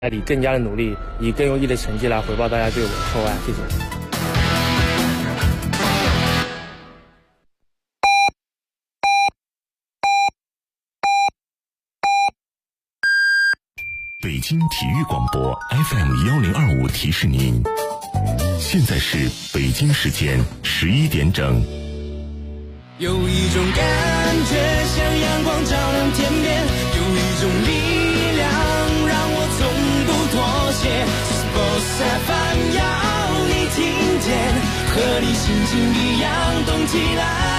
里更加的努力，以更优异的成绩来回报大家对我的厚爱。谢谢。 北京体育广播 FM1025提示您，现在是北京时间11点整。 有一种感觉像阳光照亮天边，有一种力量让我从不妥协。Sports FM 要你听见，和你心情一样动起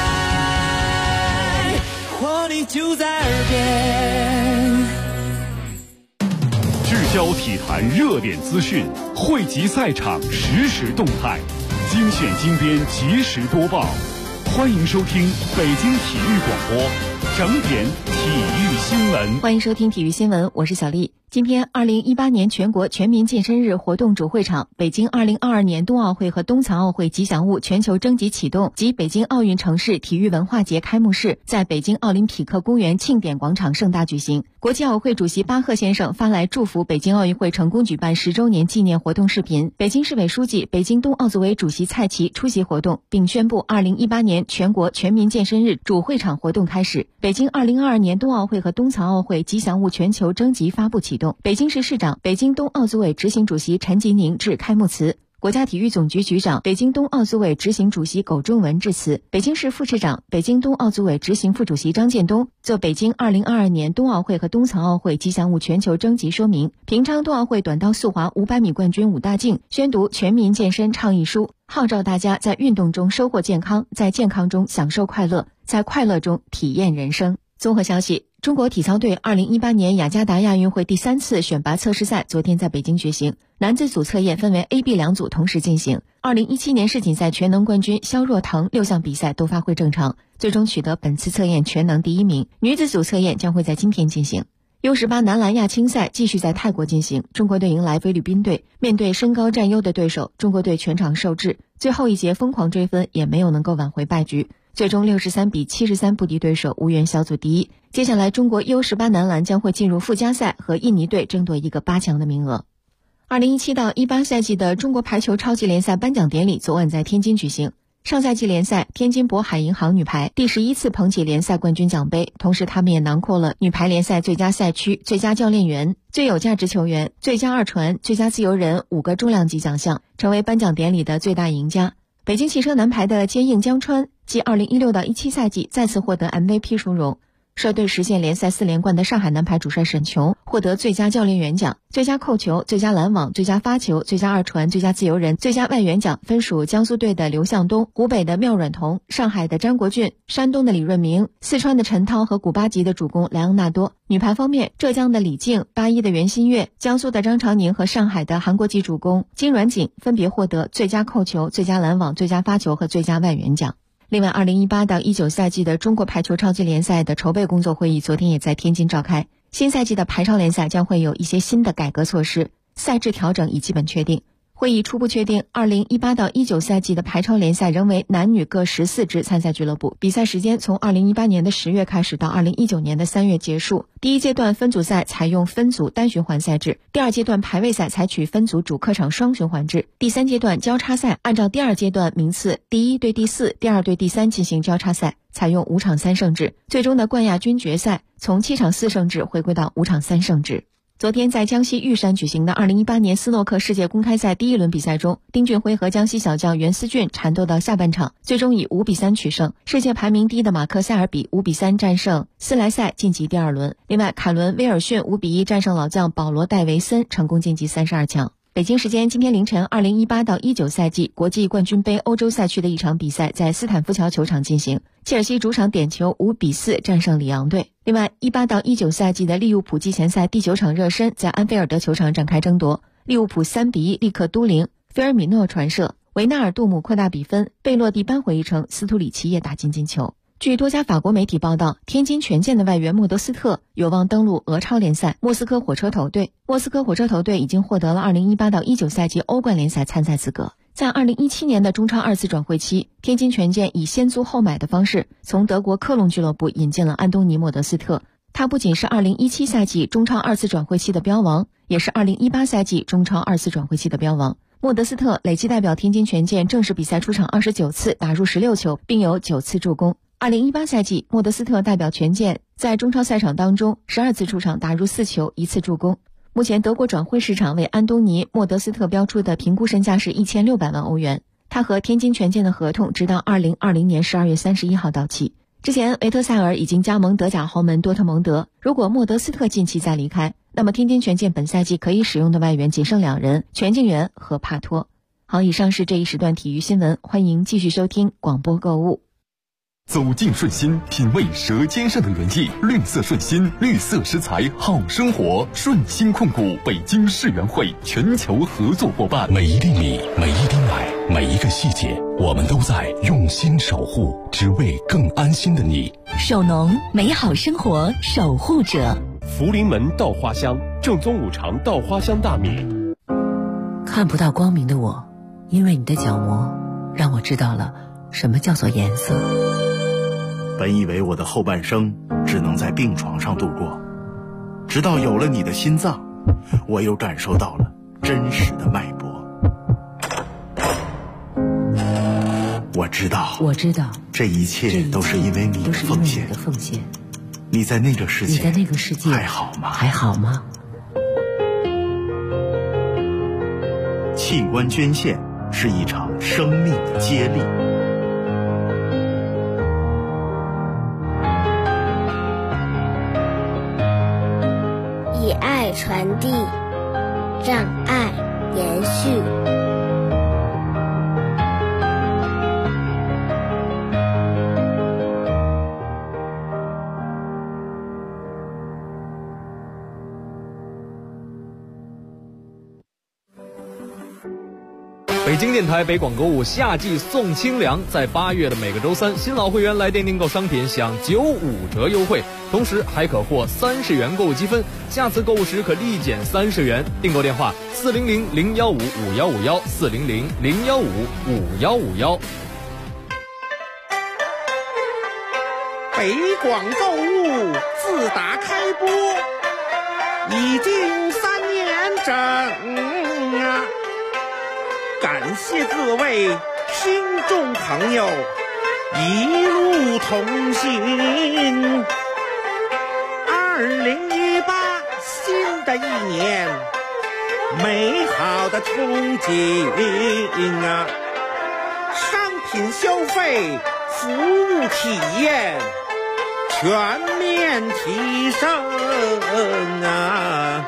来，活力就在耳边。 聚焦体坛热点资讯，汇集赛场实时动态，精选精编及时播报。欢迎收听北京体育广播整点体育新闻。 欢迎收听体育新闻，我是小丽。今天2018年全国全民健身日活动主会场，北京2022年冬奥会和冬残奥会吉祥物全球征集启动及北京奥运城市体育文化节开幕式在北京奥林匹克公园庆典广场盛大举行。国际奥委会主席巴赫先生发来祝福北京奥运会成功举办10周年纪念活动视频。北京市委书记、北京冬奥组委主席蔡奇出席活动，并宣布2018年全国全民健身日主会场活动开始。北京2022年冬奥会和冬残奥会吉祥物全球征集发布启动。北京市市长、北京冬奥组委执行主席陈吉宁致开幕词。国家体育总局局长、北京冬奥组委执行主席苟仲文致辞。北京市副市长、北京冬奥组委执行副主席张建东就北京2022年冬奥会和冬残奥会吉祥物全球征集说明。平昌冬奥会短道速滑500米冠军武大靖宣读全民健身倡议书，号召大家在运动中收获健康，在健康中享受快乐，在快乐中体验人生。综合消息，中国体操队2018年雅加达亚运会第3次选拔测试赛昨天在北京举行，男子组测验分为 A、B 两组同时进行。2017年世锦赛全能冠军肖若腾6项比赛都发挥正常，最终取得本次测验全能第1名。女子组测验将会在今天进行。U18男篮亚青赛继续在泰国进行，中国队迎来菲律宾队，面对身高占优的对手，中国队全场受制，最后一节疯狂追分也没有能够挽回败局，最终63比73不敌对手，无缘小组第一。接下来中国 U18男篮将会进入附加赛，和印尼队争夺一个8强的名额。2017到18赛季的中国排球超级联赛颁奖典礼昨晚在天津举行。上赛季联赛，天津渤海银行女排第11次捧起联赛冠军奖杯，同时他们也囊括了女排联赛最佳赛区、最佳教练员、最有价值球员、最佳二传、最佳自由人5个重量级奖项，成为颁奖典礼的最大赢家。北京汽车男排的坚硬江川继2016到17赛季再次获得 MVP 殊荣。率队实现联赛4连冠的上海男排主帅沈琼获得最佳教练员奖，最佳扣球、最佳拦网、最佳发球、最佳二传、最佳自由人、最佳外援奖分属江苏队的刘向东、湖北的廖阮彤、上海的张国俊、山东的李润明、四川的陈涛和古巴籍的主攻莱昂纳多。女排方面，浙江的李静、81的袁心玥、江苏的张常宁和上海的韩国籍主攻金阮景分别获得最佳扣球、最佳拦网、最佳发球和最佳外援奖。另外，2018到19赛季的中国排球超级联赛的筹备工作会议昨天也在天津召开。新赛季的排超联赛将会有一些新的改革措施，赛制调整已基本确定。会议初步确定，2018到19赛季的排超联赛仍为男女各14支参赛俱乐部，比赛时间从2018年的10月开始到2019年的3月结束。第一阶段分组赛采用分组单循环赛制，第二阶段排位赛采取分组主客场双循环制，第三阶段交叉赛按照第二阶段名次第1对第4、第2对第3进行交叉赛，采用5场3胜制，最终的冠亚军决赛从7场4胜制回归到5场3胜制。昨天在江西玉山举行的2018年斯诺克世界公开赛第1轮比赛中，丁俊晖和江西小将袁思俊缠斗到下半场，最终以5比3取胜。世界排名第一的马克塞尔比5比3战胜斯莱塞晋级第2轮。另外，凯伦威尔逊5比1战胜老将保罗戴维森，成功晋级32强。北京时间今天凌晨，2018到19赛季国际冠军杯欧洲赛区的一场比赛在斯坦福桥球场进行，切尔西主场点球5比4战胜里昂队。另外，18到19赛季的利物浦季前赛第9场热身在安菲尔德球场展开争夺，利物浦3比1力克都灵，菲尔米诺传射，维纳尔杜姆扩大比分，贝洛蒂扳回一城，斯图里奇也打进进球。据多家法国媒体报道，天津权健的外援莫德斯特有望登陆俄超联赛莫斯科火车头队。莫斯科火车头队已经获得了2018到19赛季欧冠联赛参赛资格。在2017年的中超2次转会期，天津权健以先租后买的方式从德国科隆俱乐部引进了安东尼·莫德斯特。 他不仅是2017赛季中超2次转会期的标王，也是2018赛季中超2次转会期的标王。莫德斯特累计代表天津权健正式比赛出场29次，打入16球，并有9次助攻。2018赛季，莫德斯特代表权健在中超赛场当中12次出场，打入4球，1次助攻。目前德国转会市场为安东尼·莫德斯特标出的评估身价是1600万欧元。他和天津权健的合同直到2020年12月31号到期。之前维特塞尔已经加盟德甲豪门多特蒙德，如果莫德斯特近期再离开，那么天津权健本赛季可以使用的外援仅剩2人，全敬元和帕托。好，以上是这一时段体育新闻，欢迎继续收听广播购物。 走进顺心，品味舌尖上的原意。绿色顺心，绿色食材好生活。顺心控股北京世园会全球合作伙伴。每一粒米，每一滴奶，每一个细节，我们都在用心守护，只为更安心的你。 首农，美好生活守护者。 福临门稻花香，正宗五常稻花香大米。 看不到光明的我，因为你的角膜，让我知道了什么叫做颜色。 本以为我的后半生只能在病床上度过，直到有了你的心脏，我又感受到了真实的脉搏。我知道，这一切都是因为你的奉献。你在那个世界还好吗？器官捐献是一场生命的接力。 以爱传递，让爱延续。 北京电台北广购物夏季送清凉，在8月的每个周三，新老会员来电订购商品享95折优惠，同时还可获30元购物积分，下次购物时可立减30元。订购电话400-015-5151，400-015-5151。 北广购物自打开播已经3年整啊！感谢各位听众朋友一路同行。2018新的一年，美好的憧憬啊！商品消费、服务体验全面提升啊！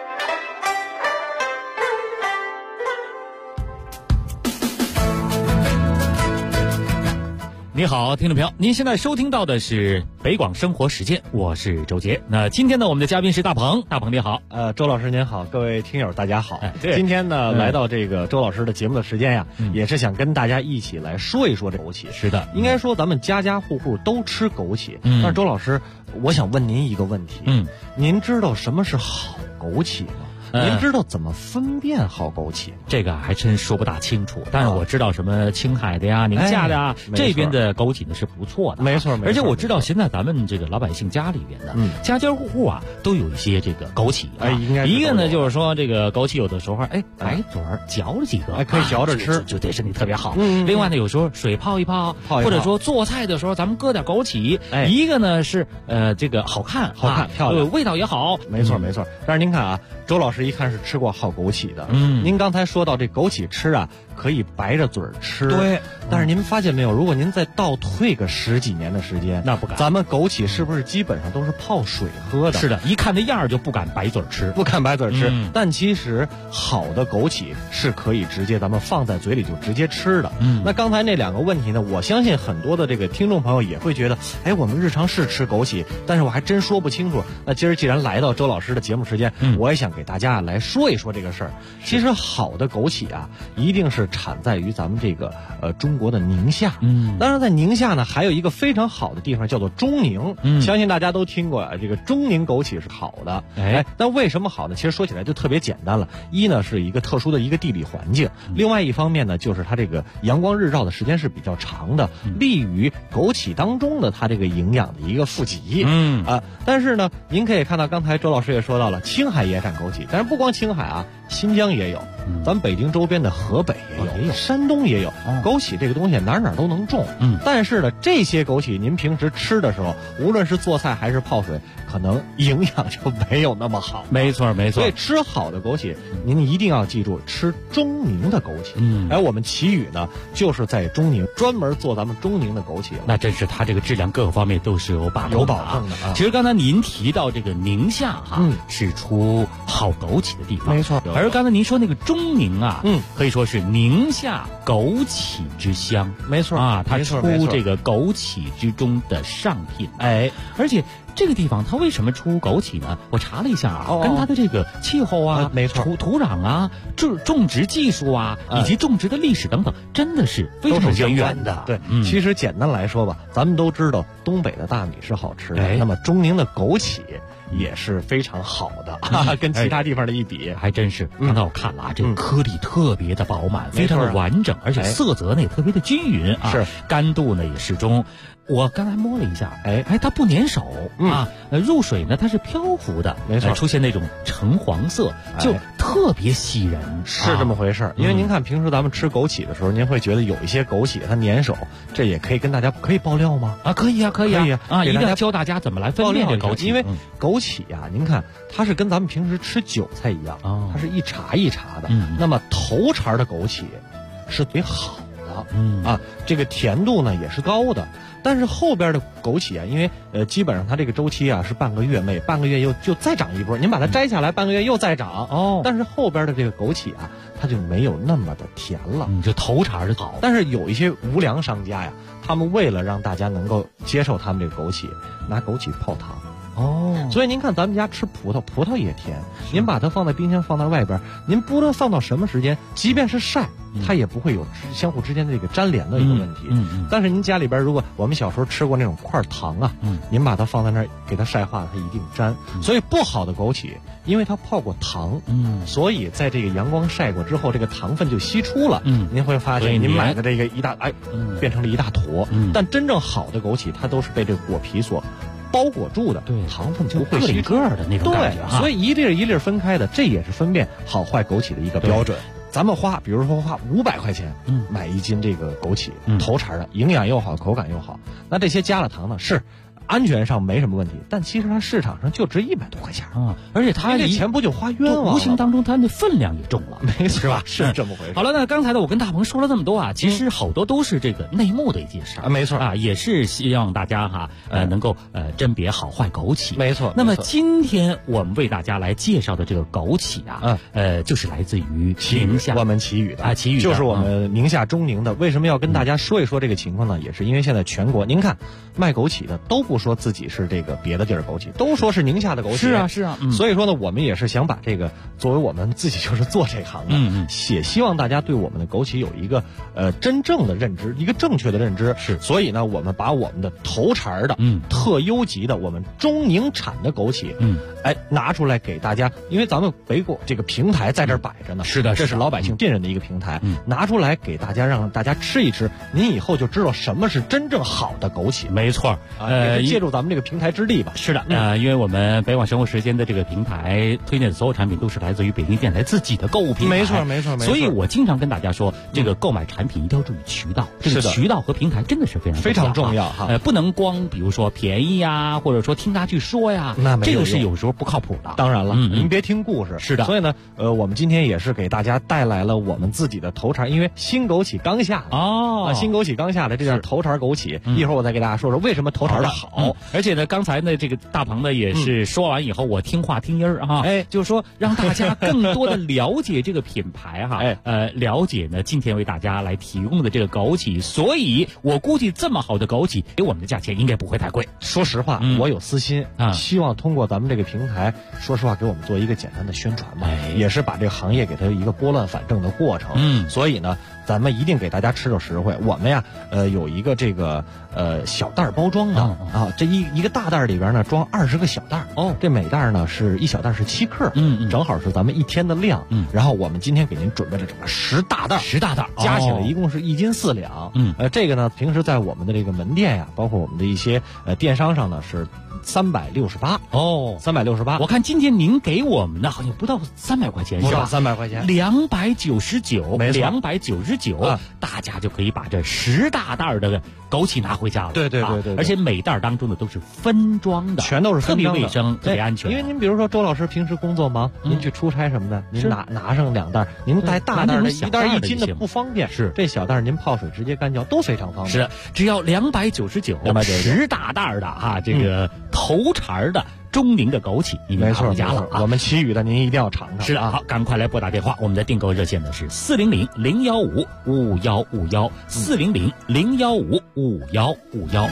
你好，听众朋友，您现在收听到的是北广生活时间，我是周杰。那今天呢，我们的嘉宾是大鹏，大鹏你好。 周老师您好，各位听友大家好。 今天呢，来到这个周老师的节目的时间呀，也是想跟大家一起来说一说这枸杞。 是的， 应该说咱们家家户户都吃枸杞。但是周老师，我想问您一个问题。您知道什么是好枸杞吗？您知道怎么分辨好枸杞吗？ 这个还真说不大清楚，但是我知道什么青海的呀、宁夏的呀，这边的枸杞呢是不错的。 没错， 而且我知道现在咱们这个老百姓家里边的，家家户户啊都有一些这个枸杞。 应该一个呢就是说这个枸杞有的时候白嘴嚼了几个， 可以嚼着吃， 就对身体特别好。另外呢，有时候水泡一泡，或者说做菜的时候咱们搁点枸杞。一个呢是这个好看漂亮，味道也好。 没错。但是您看啊，周老师一看是吃过好枸杞的。您刚才说到这枸杞吃啊，可以白着嘴吃。 对。 但是您发现没有，如果您再倒退个10几年的时间， 那不敢。 咱们枸杞是不是基本上都是泡水喝的？ 是的，一看那样就不敢白嘴吃。 但其实好的枸杞是可以直接咱们放在嘴里就直接吃的。那刚才那2个问题呢，我相信很多的这个听众朋友也会觉得，我们日常是吃枸杞，但是我还真说不清楚。那今儿既然来到周老师的节目时间，我也想给大家家来说一说这个事儿。其实好的枸杞啊，一定是产在于咱们这个中国的宁夏。当然在宁夏呢，还有一个非常好的地方叫做中宁。相信大家都听过这个中宁枸杞是好的。但为什么好呢？其实说起来就特别简单了。一呢是一个特殊的一个地理环境，另外一方面呢就是它这个阳光日照的时间是比较长的，利于枸杞当中的它这个营养的一个富集。但是呢，您可以看到刚才周老师也说到了，青海也产枸杞，但是不光青海啊，新疆也有，咱们北京周边的河北也有，山东也有。枸杞这个东西哪都能种。但是呢，这些枸杞您平时吃的时候，无论是做菜还是泡水，可能营养就没有那么好。 没错。 所以吃好的枸杞，您一定要记住吃中宁的枸杞。我们祁宇呢，就是在中宁专门做咱们中宁的枸杞。 那真是它这个质量各个方面都是有保证的。其实刚才您提到这个宁夏是出好枸杞的地方， 没错。 而刚才您说那个中宁啊，可以说是宁夏枸杞之乡， 没错啊，它出这个枸杞之中的上品。而且这个地方它为什么出枸杞呢？我查了一下啊，跟它的这个气候啊， 没错， 土壤啊，种植技术啊，以及种植的历史等等，真的是非常渊源的。 对，其实简单来说吧，咱们都知道东北的大米是好吃的，那么中宁的枸杞也是非常好的，跟其他地方的一比， 还真是。刚才我看了啊，这个颗粒特别的饱满，非常的完整，而且色泽呢也特别的均匀啊， 是干度呢也适中。我刚才摸了一下，它不粘手啊，入水呢它是漂浮的， 没错， 出现那种橙黄色，就特别吸人， 是这么回事。因为您看平时咱们吃枸杞的时候，您会觉得有一些枸杞它粘手，这也可以跟大家可以爆料吗？ 可以啊，一定要教大家怎么来分辨这枸杞。 因为枸杞呀，您看它是跟咱们平时吃韭菜一样，它是一茬一茬的。那么头茬的枸杞是最好的，这个甜度呢也是高的。但是后边的枸杞啊，因为基本上它这个周期啊是半个月，每半个月就再长一波，您把它摘下来，半个月又再长。但是后边的这个枸杞啊，它就没有那么的甜了， 就头茬是好。 但是有一些无良商家呀，他们为了让大家能够接受他们这个枸杞，拿枸杞泡汤。所以您看咱们家吃葡萄也甜，您把它放在冰箱放在外边，您不论放到什么时间，即便是晒，它也不会有相互之间的这个粘连的一个问题。但是您家里边如果我们小时候吃过那种块糖啊，您把它放在那儿给它晒化了，它一定粘。所以不好的枸杞，因为它泡过糖，所以在这个阳光晒过之后，这个糖分就析出了。您会发现您买的这个变成了一大坨。但真正好的枸杞，它都是被这个果皮所包裹住的，糖分不会吸个的那种感觉。 所以一粒一粒分开的，这也是分辨好坏枸杞的一个标准。咱们比如说花500块钱，买1斤这个枸杞，头茬的，营养又好，口感又好。那这些加了糖呢，是安全上没什么问题，但其实它市场上就值100多块钱啊，而且它这钱不就花冤枉了？ 无形当中它的分量也重了， 没错， 是吧？ 是这么回事。 好了，那刚才呢，我跟大鹏说了这么多啊，其实好多都是这个内幕的一件事啊，没错啊，也是希望大家能够甄别好坏枸杞， 没错。 那么今天我们为大家来介绍的这个枸杞啊，就是来自于宁夏， 我们祁宇的祁宇就是我们宁夏中宁的。为什么要跟大家说一说这个情况呢？也是因为现在全国，您看卖枸杞的都不说自己是这个别的地儿枸杞，都说是宁夏的枸杞。 是啊。 所以说呢，我们也是想把这个作为我们自己就是做这行的，也希望大家对我们的枸杞有一个真正的认知，一个正确的认知。 是， 所以呢，我们把我们的头茬的特优级的我们中宁产的枸杞，拿出来给大家，因为咱们北果这个平台在这儿摆着呢， 是的， 这是老百姓信任的一个平台，拿出来给大家，让大家吃一吃，您以后就知道什么是真正好的枸杞。 没错， 也是借助咱们这个平台之力吧。 是的，因为我们北广生活时间的这个平台推荐的所有产品都是来自于北京电台自己的购物平台， 没错。 所以我经常跟大家说，这个购买产品一定要注意渠道，这个渠道和平台真的是非常重要哈。 不能光比如说便宜呀，或者说听他去说呀， 那这个是有时候不靠谱的。 当然了，您别听故事。 是的， 所以呢，我们今天也是给大家带来了我们自己的头茬，因为新枸杞刚下新枸杞刚下的这叫头茬枸杞，一会儿我再给大家说说为什么头茬的好。 而且呢，刚才呢这个大鹏呢也是说完以后，我听话听音儿哈，就是说让大家更多的了解这个品牌哈，了解呢今天为大家来提供的这个枸杞，所以我估计这么好的枸杞给我们的价钱应该不会太贵。 说实话，我有私心希望通过咱们这个平台，说实话给我们做一个简单的宣传吧，也是把这个行业给它一个拨乱反正的过程。所以呢，咱们一定给大家吃着实惠。我们呀，有一个这个小袋包装的这一个大袋里边呢装20个小袋这每袋呢是一小袋是7克，正好是咱们1天的量。然后我们今天给您准备了整个10大袋 ，10大袋加起来一共是1斤4两。这个呢，平时在我们的这个门店呀，包括我们的一些电商上呢是368 368。 我看今天您给我们的好像不到300块钱， 不到300块钱 ，299， 没错 ，299，大家就可以把这10大袋的枸杞拿回家了。 对， 而且每袋当中的都是分装的， 全都是分装的， 特别卫生，特别安全。 因为您比如说周老师平时工作忙，您去出差什么的，您拿上2袋，您带大袋的1袋1斤的不方便， 是这小袋您泡水直接干嚼都非常方便。 是的，只要299，10大袋的这个头茬的中宁的枸杞，你拿回家了我们其余的您一定要尝尝。 是的，好，赶快来拨打电话，我们的订购热线呢是400-015-5151，400-015-5151。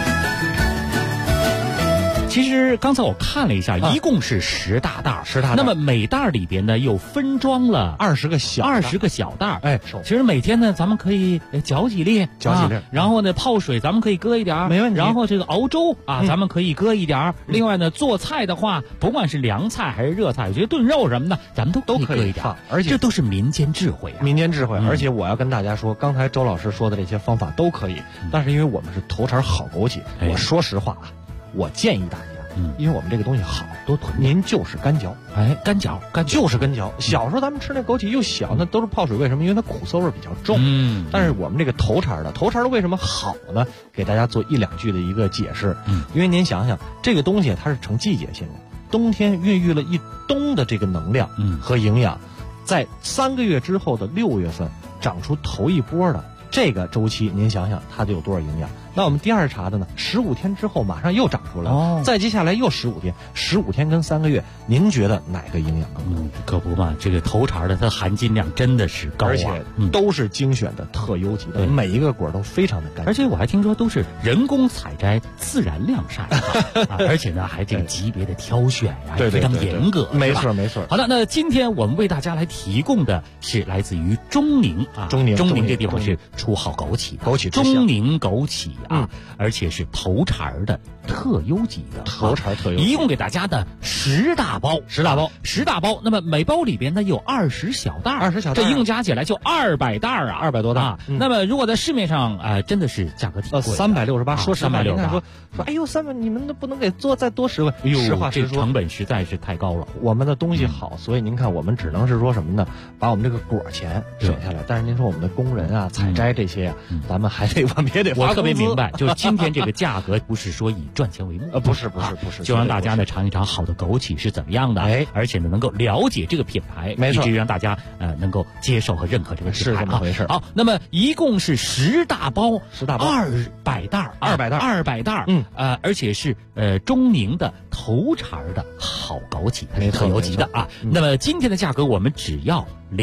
其实刚才我看了一下，一共是10大袋，10大袋。那么每袋里边呢又分装了 20个小袋。其实每天呢咱们可以搅几粒，然后呢泡水咱们可以搁一点， 没问题。 然后这个熬粥咱们可以搁一点。另外呢做菜的话，不管是凉菜还是热菜，我觉得炖肉什么的咱们都可以搁一点。 而且这都是民间智慧啊， 而且我要跟大家说，刚才周老师说的这些方法都可以，但是因为我们是头茬好枸杞，我说实话我建议大家，因为我们这个东西好，多囤，您就是干嚼， 干嚼。 小时候咱们吃那枸杞又小，那都是泡水，为什么？因为它苦涩味比较重。但是我们这个头茬的为什么好呢？给大家做1-2句的一个解释。因为您想想，这个东西它是成季节性的，冬天孕育了一冬的这个能量和营养，在3个月之后的6月份长出头一波的这个周期，您想想它得有多少营养？那我们第2茬的呢，15天之后马上又长出来了，再接下来又15天，15天跟3个月，您觉得哪个营养更高？ 可不嘛，这个头茬的它含金量真的是高而且都是精选的特优级的，每一个果都非常的干净。 而且我还听说都是人工采摘、自然晾晒，而且呢还这个级别的挑选呀，非常严格。 没错。 好的，那今天我们为大家来提供的是来自于中宁中宁这地方是出好枸杞的，中宁枸杞而且是头茬的特优级的，一共给大家的10大包。那么每包里边呢有20小袋，这一共加起来就200袋 200多袋。 那么如果在市面上真的是价格挺贵 ，368。说实话 ，368。 哎呦，300，你们都不能给做再多10块？实话实说， 这成本实在是太高了。 我们的东西好，所以您看，我们只能是说什么呢？把我们这个果钱省下来。但是您说我们的工人采摘这些咱们我们也得发工资。 我特别明白，就是今天这个价格不是说以赚钱为目， 不是， 就让大家呢尝一尝好的枸杞是怎么样的，而且呢能够了解这个品牌， 没错， 以至于让大家能够接受和认可这个品牌， 是这么回事。 好，那么一共是10大包，200袋，200袋，而且是中宁的头茬的好枸杞，它是特优级的那么今天的价格我们只要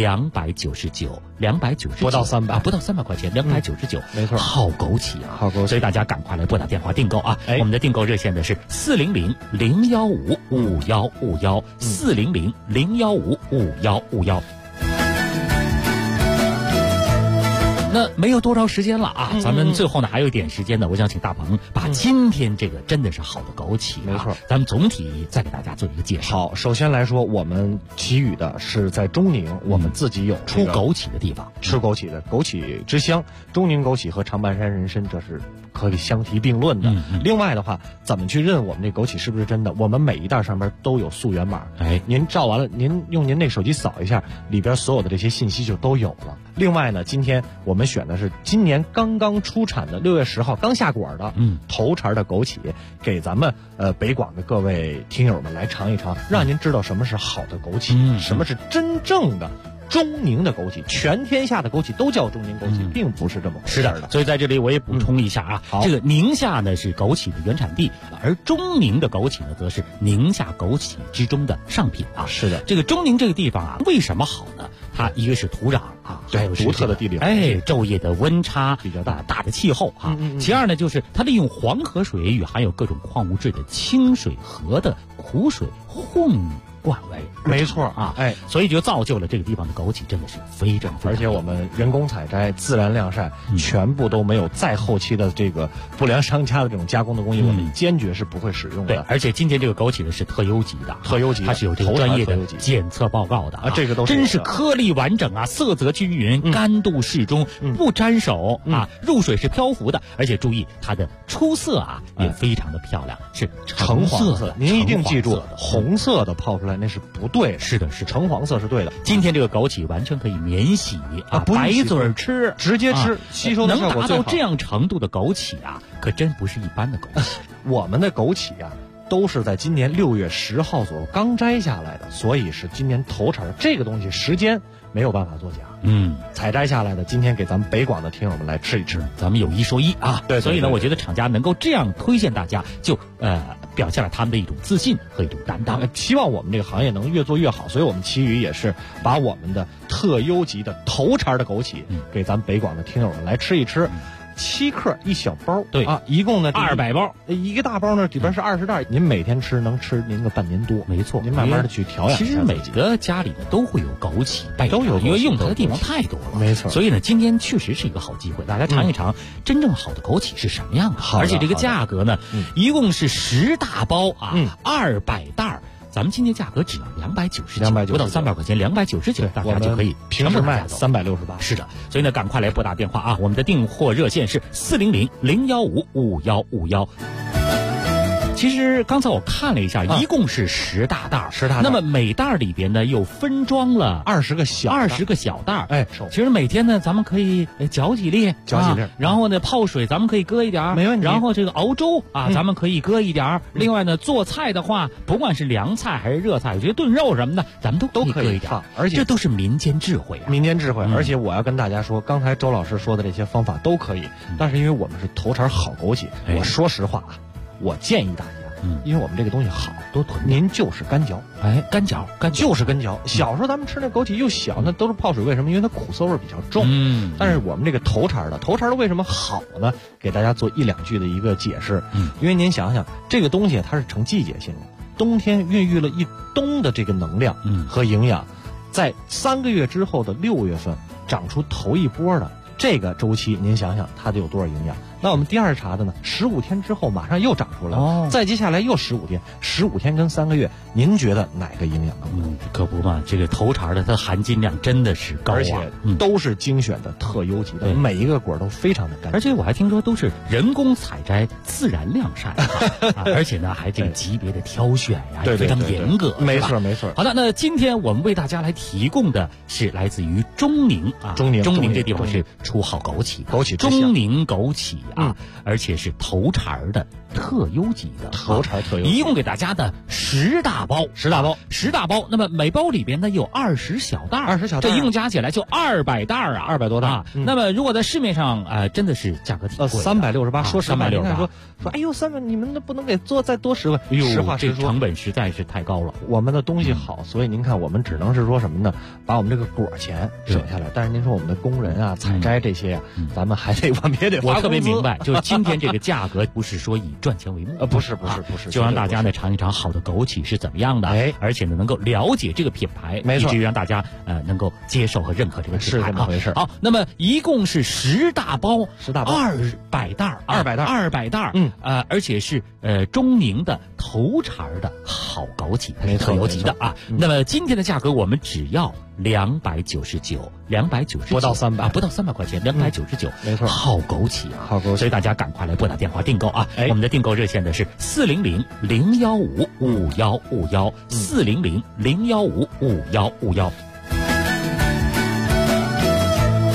299， 不到300 块钱，299， 没错， 好枸杞所以大家赶快来拨打电话订购我们的订购热线呢是400-015-5151，400-015-5151。那没有多长时间了咱们最后呢还有一点时间呢，我想请大鹏把今天这个真的是好的枸杞没错， 咱们总体再给大家做一个介绍。 好，首先来说，我们给予的是在中宁，我们自己有出枸杞的地方， 吃枸杞的枸杞之乡，中宁枸杞和长白山人参这是可以相提并论的。另外的话，怎么去认我们这枸杞是不是真的？我们每一袋上边都有溯源码，您照完了，您用您那手机扫一下，里边所有的这些信息就都有了。另外呢，今天我们选的是今年刚刚出产的6月10号刚下果的头茬的枸杞，给咱们北广的各位听友们来尝一尝，让您知道什么是好的枸杞，什么是真正的中宁的枸杞，全天下的枸杞都叫中宁枸杞，并不是这么回事的。 所以在这里我也补充一下啊，这个宁夏呢是枸杞的原产地，而中宁的枸杞呢则是宁夏枸杞之中的上品啊。 是的， 这个中宁这个地方啊，为什么好呢？它一个是土壤啊，还有独特的地理环境，昼夜的温差比较大的气候啊。其二呢，就是它利用黄河水与含有各种矿物质的清水河的苦水混灌为， 没错啊， 所以就造就了这个地方的枸杞真的是非常， 而且我们人工采摘、自然晾晒，全部都没有再后期的这个不良商家的这种加工的工艺，我们坚决是不会使用的。 对，而且今天这个枸杞呢是特优级的，它是有这个专业的检测报告的啊，这个都是真是颗粒完整啊，色泽均匀，干度适中，不沾手啊，入水是漂浮的，而且注意它的出色啊也非常的漂亮，是橙黄色。 您一定记住，红色的泡出来那是不对的。 是的， 橙黄色是对的。 今天这个枸杞完全可以免洗啊，白嘴吃， 直接吃，吸收的效果最好。 能达到这样程度的枸杞啊，可真不是一般的枸杞。 我们的枸杞啊，都是在今年6月10号左右刚摘下来的，所以是今年头茬。这个东西时间没有办法作假。采摘下来的，今天给咱们北广的听友们来吃一吃。 咱们有一说一啊， 对， 所以呢，我觉得厂家能够这样推荐大家，就表现了他们的一种自信和一种担当。 希望我们这个行业能越做越好，所以我们奇宇也是把我们的特优级的头茬的枸杞给咱们北广的听友们来吃一吃。7克一小包， 对啊，一共呢 200包， 一个大包呢里边是20袋，您每天吃能吃您个半年多， 没错。 您慢慢的去调养。 其实每个家里呢都会有枸杞， 都有， 因为用它的地方太多了， 没错。 所以呢，今天确实是一个好机会，大家尝一尝真正好的枸杞是什么样的。而且这个价格呢，一共是10大包啊，200袋。咱们今天价格只要299，不到300块钱，299，大家就可以平时卖368。 是的，所以呢，赶快来拨打电话啊！我们的订货热线是400-015-5151。其实刚才我看了一下，一共是10大袋，10大袋。那么每袋里边呢，又分装了 20个小袋。其实每天呢，咱们可以搅几粒，然后呢，泡水咱们可以搁一点， 没问题。 然后这个熬粥啊，咱们可以搁一点。另外呢，做菜的话，不管是凉菜还是热菜，我觉得炖肉什么的，咱们都可以搁一点。 而且这都是民间智慧啊， 而且我要跟大家说，刚才周老师说的这些方法都可以，但是因为我们是头茬好枸杞，我说实话啊。我建议大家，因为我们这个东西好， 多囤。 您就是干嚼， 干嚼就是干嚼。小时候咱们吃那枸杞又小，那都是泡水，为什么？因为它苦涩味比较重。但是我们这个头茬的为什么好呢？给大家做1-2句的一个解释。因为您想想，这个东西它是成季节性的，冬天孕育了一冬的这个能量和营养，在3个月之后的6月份长出头一波的这个周期，您想想它得有多少营养？那我们第二茬的呢，15天之后马上又长出来了，再接下来又15天，15天跟3个月，您觉得哪个营养更高？ 可不嘛，这个头茬的它含金量真的是高， 而且都是精选的特优级的，每一个果都非常的干净。 而且我还听说都是人工采摘、自然晾晒，而且呢还这个级别的挑选呀，非常严格。 没错。 好的，那今天我们为大家来提供的是来自于中宁啊，中宁这地方是出好枸杞，中宁枸杞。而且是头茬的特优级的，一共给大家的10大包，那么每包里边呢有20小袋，这一共加起来就200袋啊 ，200多袋。 那么如果在市面上真的是价格挺贵 ，368，说实话 ，368， 说哎呦300，你们不能给再多10个，实话实说， 这成本实在是太高了。 我们的东西好，所以您看我们只能是说什么呢？把我们这个果钱省下来，但是您说我们的工人啊、采摘这些呀，咱们我们也得花工资。 我特别明白，就是今天这个价格不是说以赚钱为目， 不是， 就让大家呢尝一尝好的枸杞是怎么样的，而且呢能够了解这个品牌，以至于让大家能够接受和认可这个品牌， 是这么回事。 好，那么一共是10大包，200袋，200袋，而且是中宁的头茬的好枸杞，它是特优级的啊。那么今天的价格我们只要299， 不到300 块钱，299， 没错， 好枸杞啊， 好枸杞， 所以大家赶快来拨打电话订购啊！我们的订购热线呢是400-015-5151，400-015-5151。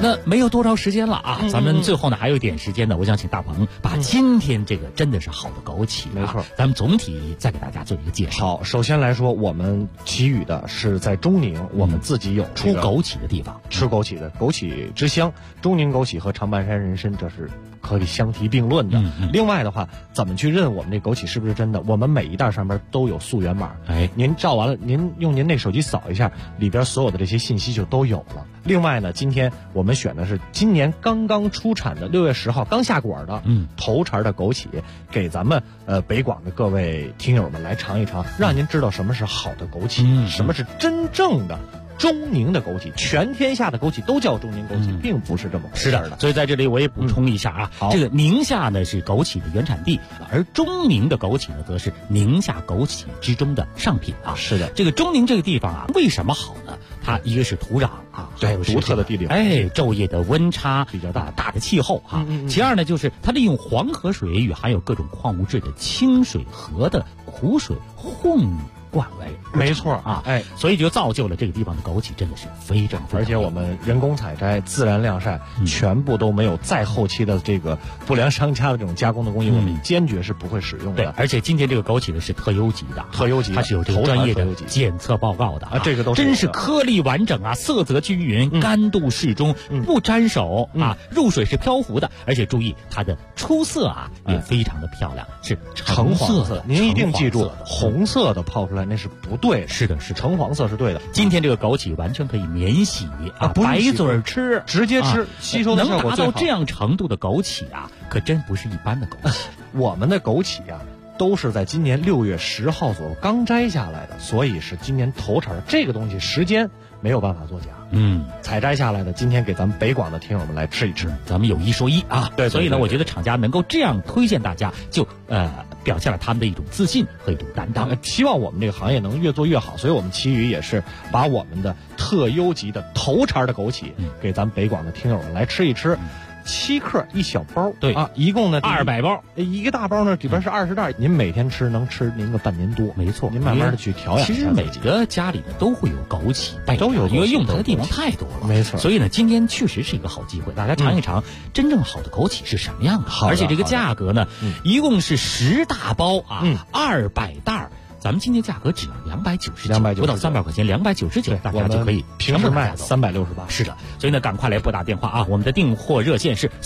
那没有多少时间了啊，咱们最后呢还有一点时间呢，我想请大鹏把今天这个真的是好的枸杞， 没错， 咱们总体再给大家做一个介绍。 好，首先来说，我们给予的是在中宁，我们自己有出枸杞的地方， 吃枸杞的枸杞之乡，中宁枸杞和长白山人参这是可以相提并论的。另外的话，怎么去认我们这枸杞是不是真的？我们每一袋上面都有溯源码，您照完了，您用您那手机扫一下，里边所有的这些信息就都有了。另外呢，今天我们选的是今年刚刚出产的6月10号刚下果的头茬的枸杞，给咱们北广的各位听友们来尝一尝，让您知道什么是好的枸杞，什么是真正的中宁的枸杞。全天下的枸杞都叫中宁枸杞，并不是这么回事的。 所以在这里我也补充一下啊，这个宁夏呢是枸杞的原产地，而中宁的枸杞呢则是宁夏枸杞之中的上品啊。 是的， 这个中宁这个地方啊，为什么好呢？它一个是土壤啊，还有独特的地理， 昼夜的温差比较大的气候啊。其二呢，就是它利用黄河水与含有各种矿物质的清水河的苦水混灌为， 没错啊， 所以就造就了这个地方的枸杞真的是非常而且我们人工采摘、自然晾晒，全部都没有再后期的这个不良商家的这种加工的工艺，我们坚决是不会使用的。 对，而且今天这个枸杞呢是特优级的，它是有这个专业的检测报告的啊，这个都是真是颗粒完整啊，色泽均匀，干度适中，不沾手啊，入水是漂浮的，而且注意它的出色啊也非常的漂亮，是橙黄色。 您一定记住，红色的泡出来那是不对的， 是的， 橙黄色是对的。 今天这个枸杞完全可以免洗啊，白嘴吃， 直接吃，吸收的效果最好。 能达到这样程度的枸杞啊，可真不是一般的枸杞。 我们的枸杞啊，都是在今年6月10号左右刚摘下来的，所以是今年头茬的。这个东西时间没有办法作假。采摘下来的，今天给咱们北广的听友们来吃一吃。 咱们有一说一啊， 对， 所以呢，我觉得厂家能够这样推荐大家，就表现了他们的一种自信和一种担当。 希望我们这个行业能越做越好，所以我们奇宇也是把我们的特优级的头茬的枸杞给咱们北广的听友们来吃一吃。7克一小包， 对啊，一共呢 200包， 一个大包呢里边是20袋，您每天吃能吃您个半年多， 没错。 您慢慢的去调养。 其实每个家里呢都会有枸杞， 都有， 因为用它的地方太多了， 没错。 所以呢，今天确实是一个好机会，大家尝一尝真正好的枸杞是什么样的。而且这个价格呢，一共是10大包啊，200袋。咱们今天价格只要299，不到300块钱，299，大家就可以平时卖368。 是的，所以呢，赶快来拨打电话啊！我们的订货热线是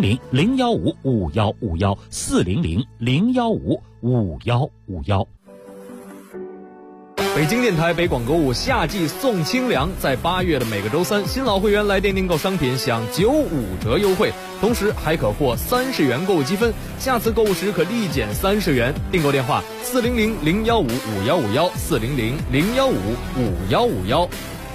400-015-5151，400-015-5151。 北京电台北广购物夏季送清凉，在8月的每个周三，新老会员来电订购商品享95折优惠，同时还可获30元购物积分，下次购物时可立减30元。订购电话400-015-5151，400-015-5151。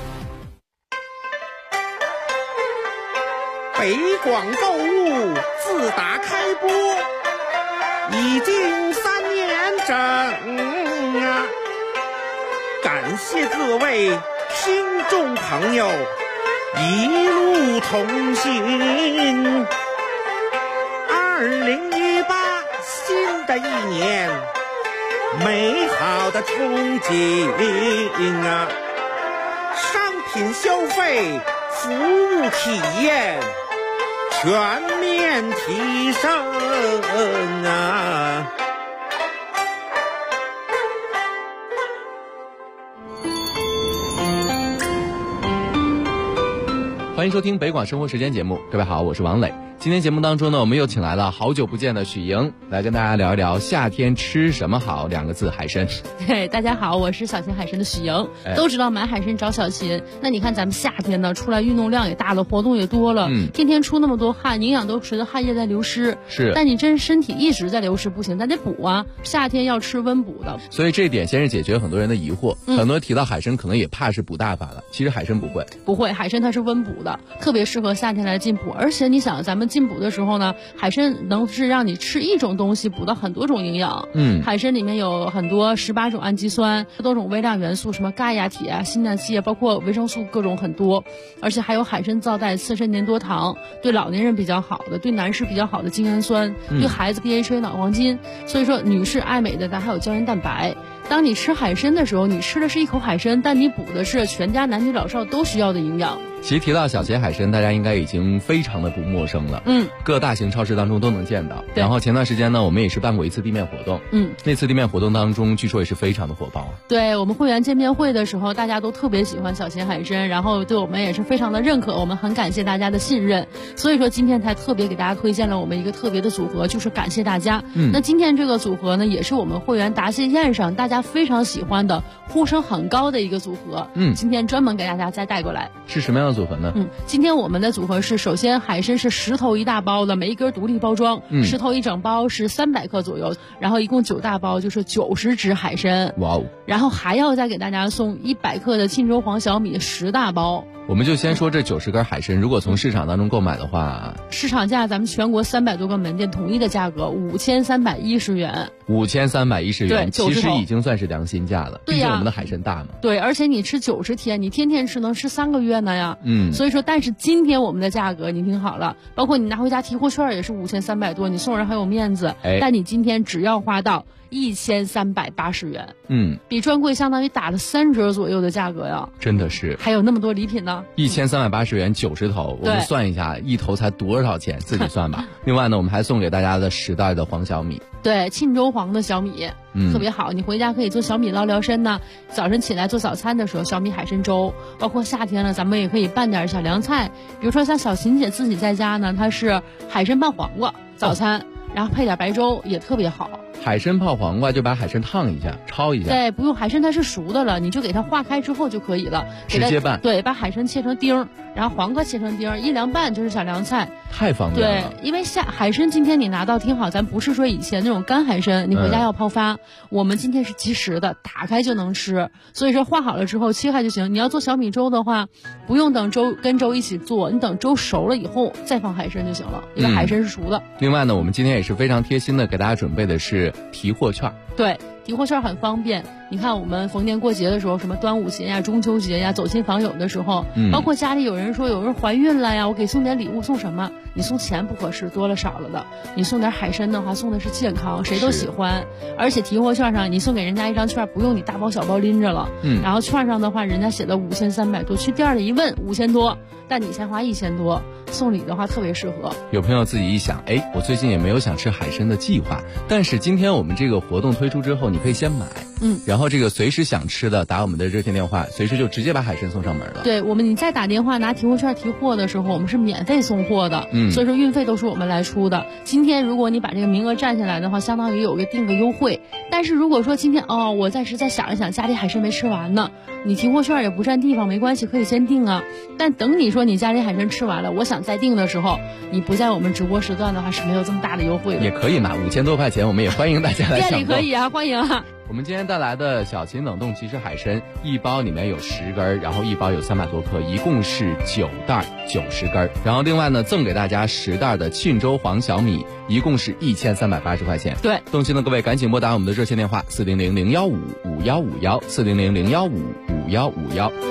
北广购物自打开播已经3年整啊！感谢各位听众朋友一路同行。2018新的一年，美好的憧憬啊！商品消费、服务体验全面提升啊！ 欢迎收听北广生活时间节目，各位好，我是王磊。今天节目当中呢，我们又请来了好久不见的许莹，来跟大家聊一聊夏天吃什么好，2个字，海参。 对，大家好，我是小秦海参的许莹。都知道买海参找小秦，那你看咱们夏天呢，出来运动量也大了，活动也多了，天天出那么多汗，营养都随着汗液在流失。 是， 但你真身体一直在流失不行，咱得补啊。夏天要吃温补的。 所以这一点先是解决很多人的疑惑，很多人提到海参可能也怕是补大发了，其实海参不会。 不会，海参它是温补的，特别适合夏天来进补。而且你想，咱们进补的时候呢，海参能是让你吃一种东西补到很多种营养。海参里面有很多18种氨基酸，多种微量元素，什么钙呀、铁啊、锌啊、硒啊，包括维生素各种很多。而且还有海参皂带刺身粘多糖，对老年人比较好的，对男士比较好的精氨酸，对孩子 DHA 脑黄金。所以说，女士爱美的，咱还有胶原蛋白。当你吃海参的时候，你吃的是一口海参，但你补的是全家男女老少都需要的营养。 其实提到小咸海参，大家应该已经非常的不陌生了。各大型超市当中都能见到。然后前段时间呢，我们也是办过一次地面活动。那次地面活动当中，据说也是非常的火爆。 对，我们会员见面会的时候，大家都特别喜欢小咸海参，然后对我们也是非常的认可，我们很感谢大家的信任。所以说今天才特别给大家推荐了我们一个特别的组合，就是感谢大家。那今天这个组合呢，也是我们会员答谢宴上大家非常喜欢的、呼声很高的一个组合。今天专门给大家再带过来。 是什么样的组合呢？ 今天我们的组合是，首先海参是10头1大包的，每一根独立包装，10头1整包是300克左右，然后一共9大包就是90只海参。 哇哦！ 然后还要再给大家送100克的沁州黄小米10大包。 我们就先说这90根海参，如果从市场当中购买的话， 市场价咱们全国300多个门店统一的价格5310元。 5310元， 对， 其实已经算是良心价了。 对呀， 毕竟我们的海参大嘛。 对，而且你吃90天，你天天吃能吃3个月呢呀。所以说，但是今天我们的价格你听好了，包括你拿回家提货券也是5300多，你送人很有面子。但你今天只要花到1380元，比专柜相当于打了3折左右的价格呀。 真的是， 还有那么多礼品呢。 1380元90头，我们算一下，一头才多少钱，自己算吧。另外呢，我们还送给大家的10袋的黄小米。 对，沁州黄的小米，特别好，你回家可以做小米捞聊参呢。早晨起来做早餐的时候，小米海参粥，包括夏天了，咱们也可以拌点小凉菜，比如说像小琴姐自己在家呢，她是海参拌黄瓜早餐，然后配点白粥也特别好。 海参泡黄瓜就把海参烫一下，焯一下。 对，不用，海参它是熟的了，你就给它化开之后就可以了， 直接拌。 对，把海参切成丁儿，然后黄瓜切成丁儿，一凉拌就是小凉菜， 太方便了。 对，因为海参今天你拿到听好，咱不是说以前那种干海参，你回家要泡发，我们今天是即食的，打开就能吃。所以说化好了之后切开就行。你要做小米粥的话，不用等粥跟粥一起做，你等粥熟了以后再放海参就行了，因为海参是熟的。 另外呢，我们今天也是非常贴心的给大家准备的是提货券。 对，提货券很方便。你看我们逢年过节的时候，什么端午节呀、中秋节呀，走亲访友的时候，包括家里有人说有人怀孕了呀，我给送点礼物，送什么？你送钱不合适，多了少了的。你送点海参的话，送的是健康，谁都喜欢。而且提货券上你送给人家一张券，不用你大包小包拎着了。然后券上的话，人家写的5300多，去店里一问5000多，但你先花1000多，送礼的话特别适合。 有朋友自己一想，我最近也没有想吃海参的计划，但是今天我们这个活动推出之后，你可以先买，然后这个随时想吃的打我们的热线电话，随时就直接把海参送上门了。 对，你再打电话拿提货券提货的时候，我们是免费送货的，所以说运费都是我们来出的。今天如果你把这个名额占下来的话，相当于有个定个优惠。但是如果说今天我暂时再想一想，家里海参没吃完呢，你提货券也不占地方，没关系，可以先定啊。但等你说你家里海参吃完了，我想再定的时候，你不在我们直播时段的话是没有这么大的优惠的。 也可以拿5000多块钱，我们也欢迎大家来抢购。 店里可以啊，欢迎啊。 我们今天带来的小秦冷冻即食海参，一包里面有10根，然后一包有300多克，一共是9袋90根。然后另外呢，赠给大家10袋的沁州黄小米，一共是1380块钱。 对， 动心的各位赶紧拨打我们的热线电话400-015-5151，400-015-5151。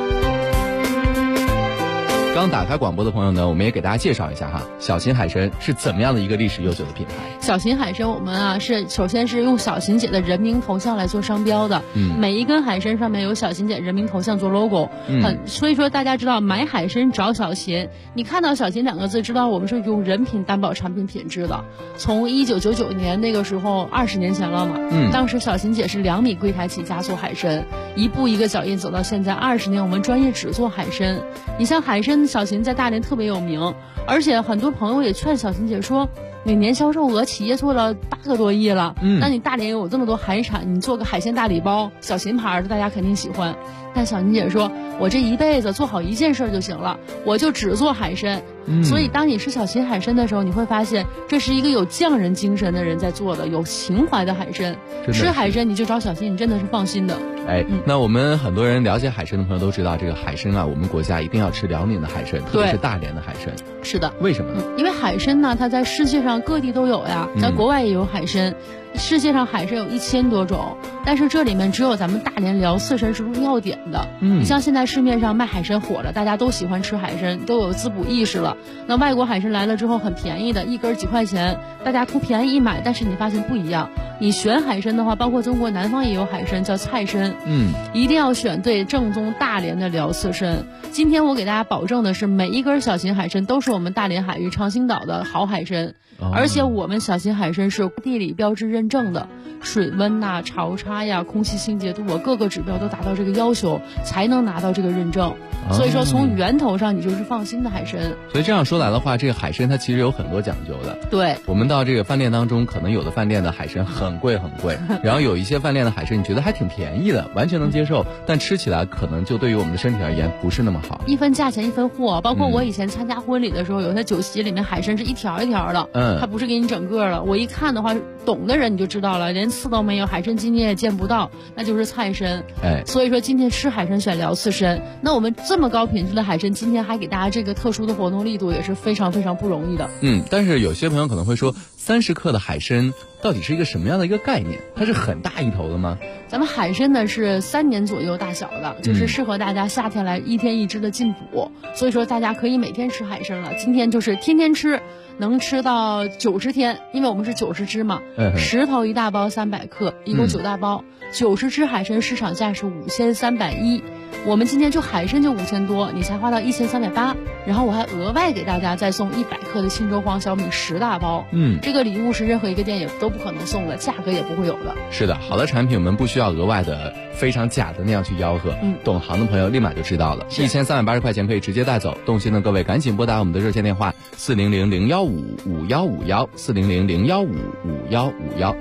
刚打开广播的朋友呢，我们也给大家介绍一下哈，小秦海参是怎么样的一个历史悠久的品牌。 小秦海参我们是首先是用小秦姐的人名头像来做商标的，每一根海参上面有小秦姐人名头像做 logo，所以说大家知道买海参找小秦，你看到小秦2个字知道我们是用人品担保产品品质的。从1999年那个时候20年前了嘛，当时小秦姐是2米柜台起家做海参，一步一个脚印走到现在20年，我们专业只做海参。你像海参小秦在大连特别有名，而且很多朋友也劝小秦姐说，你年销售额企业做了8个多亿了，那你大连有这么多海产，你做个海鲜大礼包，小秦牌的大家肯定喜欢。但小秦姐说，我这一辈子做好一件事就行了，我就只做海参。所以当你吃小秦海参的时候，你会发现这是一个有匠人精神的人在做的，有情怀的海参。吃海参你就找小秦，你真的是放心的。 那我们很多人了解海参的朋友都知道，这个海参我们国家一定要吃辽宁的海参，特别是大连的海参。 是的， 为什么呢？ 因为海参呢，它在世界上各地都有呀，在国外也有海参。 世界上海参有1000多种，但是这里面只有咱们大连辽刺参是入药典的。你像现在市面上卖海参火了，大家都喜欢吃海参，都有滋补意识了。那外国海参来了之后很便宜的，一根几块钱，大家图便宜一买，但是你发现不一样。你选海参的话，包括中国南方也有海参叫菜参，一定要选对正宗大连的辽刺参。今天我给大家保证的是，每一根小型海参都是我们大连海域长兴岛的好海参，而且我们小型海参是地理标志认证的，水温呐、潮差呀、空气清洁度各个指标都达到这个要求，才能拿到这个认证。所以说从源头上你就是放心的海参。 所以这样说来的话，这个海参它其实有很多讲究的。 对， 我们到这个饭店当中，可能有的饭店的海参很贵很贵，然后有一些饭店的海参你觉得还挺便宜的，完全能接受，但吃起来可能就对于我们的身体而言不是那么好。 一分价钱一分货，包括我以前参加婚礼的时候，有些酒席里面海参是一条一条的，它不是给你整个的。我一看的话，懂的人你就知道了，连刺都没有，海参筋你也见不到，那就是菜参。所以说今天吃海参选辽刺参，那我们这么高品质的海参，今天还给大家这个特殊的活动力度，也是非常非常不容易的。 但是有些朋友可能会说，30克的海参到底是一个什么样的一个概念？它是很大一头的吗？ 咱们海参呢是3年左右大小的，就是适合大家夏天来1天1只的进补，所以说大家可以每天吃海参了。今天就是天天吃，能吃到90天，因为我们是90只嘛，10头1大包300克，一共9大包，90只海参市场价是5310，我们今天就海参就5000多，你才花到1380，然后我还额外给大家再送100克的忻州黄小米10大包，这个礼物是任何一个店也都不可能送的，价格也不会有的。 是的，好的产品我们不需要额外的非常假的那样去吆喝，懂行的朋友立马就知道了，1380块钱可以直接带走。动心的各位赶紧拨打我们的热线电话400-015-5151，400-015-5151。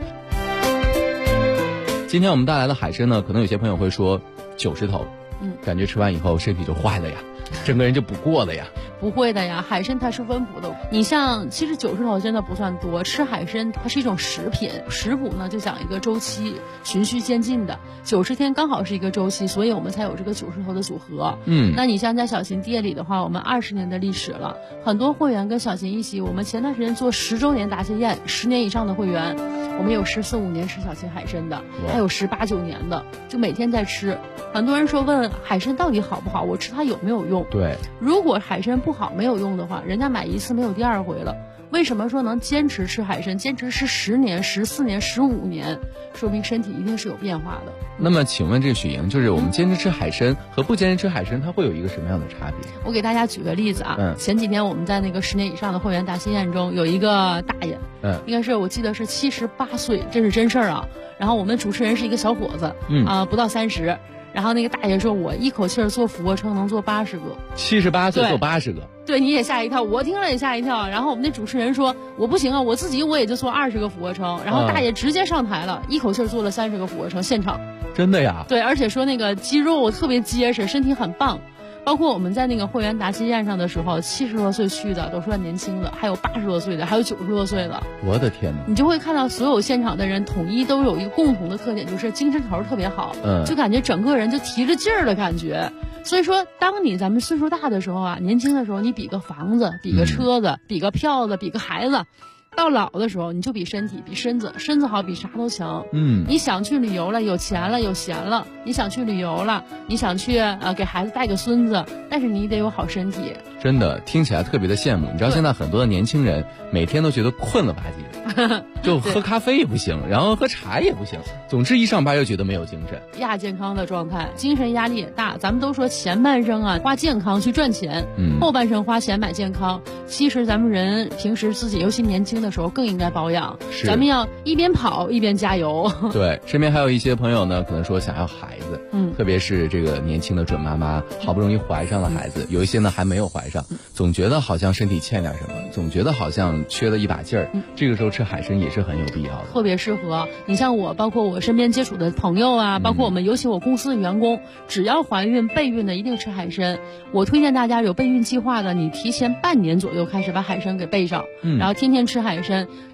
今天我们带来的海参呢，可能有些朋友会说90头，感觉吃完以后身体就坏了呀，整个人就不过了呀。 不会的呀，海参它是温补的。你像其实90头真的不算多，吃海参它是一种食品，食补呢就讲一个周期，循序渐进的，90天刚好是一个周期，所以我们才有这个90头的组合。那你像在小秦店里的话，我们20年的历史了，很多会员跟小秦一起，我们前段时间做10周年答谢宴，10年以上的会员，我们有14、15年吃小秦海参的，还有18、19年的，就每天在吃。很多人说问海参到底好不好，我吃它有没有用？ 对， 如果海参不好没有用的话，人家买一次没有第二回了。为什么说能坚持吃海参，坚持吃10年、14年、15年，说明身体一定是有变化的。 那么请问这个许莹，就是我们坚持吃海参和不坚持吃海参，它会有一个什么样的差别？ 我给大家举个例子啊，前几天我们在那个10年以上的会员答谢宴中，有一个大爷，应该是我记得是78岁，这是真事儿啊。然后我们主持人是一个小伙子，不到30。然后那个大爷说，我一口气做俯卧撑能做80个 ，78岁做80个， 对，你也吓一跳，我听了也吓一跳。然后我们那主持人说，我不行啊，我自己也就做20个俯卧撑。然后大爷直接上台了，一口气做了30个俯卧撑，现场。 真的呀？ 对，而且说那个肌肉特别结实，身体很棒。包括我们在那个会员答谢宴上的时候，70多岁去的都算年轻的，还有80多岁的，还有90多岁的。 我的天哪！ 你就会看到所有现场的人统一都有一个共同的特点，就是精神头特别好，就感觉整个人就提着劲儿的感觉。所以说，当咱们岁数大的时候啊，年轻的时候你比个房子，比个车子，比个票子，比个孩子。到老的时候，你就比身体，比身子好，比啥都强。你想去旅游了，有钱了，有闲了，你想去旅游了，你想去给孩子带个孙子，但是你得有好身体。 真的听起来特别的羡慕。你知道现在很多的年轻人每天都觉得困了吧唧的，就喝咖啡也不行，然后喝茶也不行，总之一上班又觉得没有精神， 亚健康的状态，精神压力也大。咱们都说前半生啊花健康去赚钱，后半生花钱买健康。其实咱们人平时自己尤其年轻的时候更应该保养，咱们要一边跑一边加油。 对，身边还有一些朋友呢，可能说想要孩子，特别是这个年轻的准妈妈，好不容易怀上了孩子，有一些呢还没有怀上，总觉得好像身体欠点什么，总觉得好像缺了一把劲儿。这个时候吃海参也是很有必要的， 特别适合。你像我，包括我身边接触的朋友啊，包括我们尤其我公司的员工，只要怀孕备孕的一定吃海参。我推荐大家有备孕计划的，你提前半年左右开始把海参给备上，然后天天吃海参。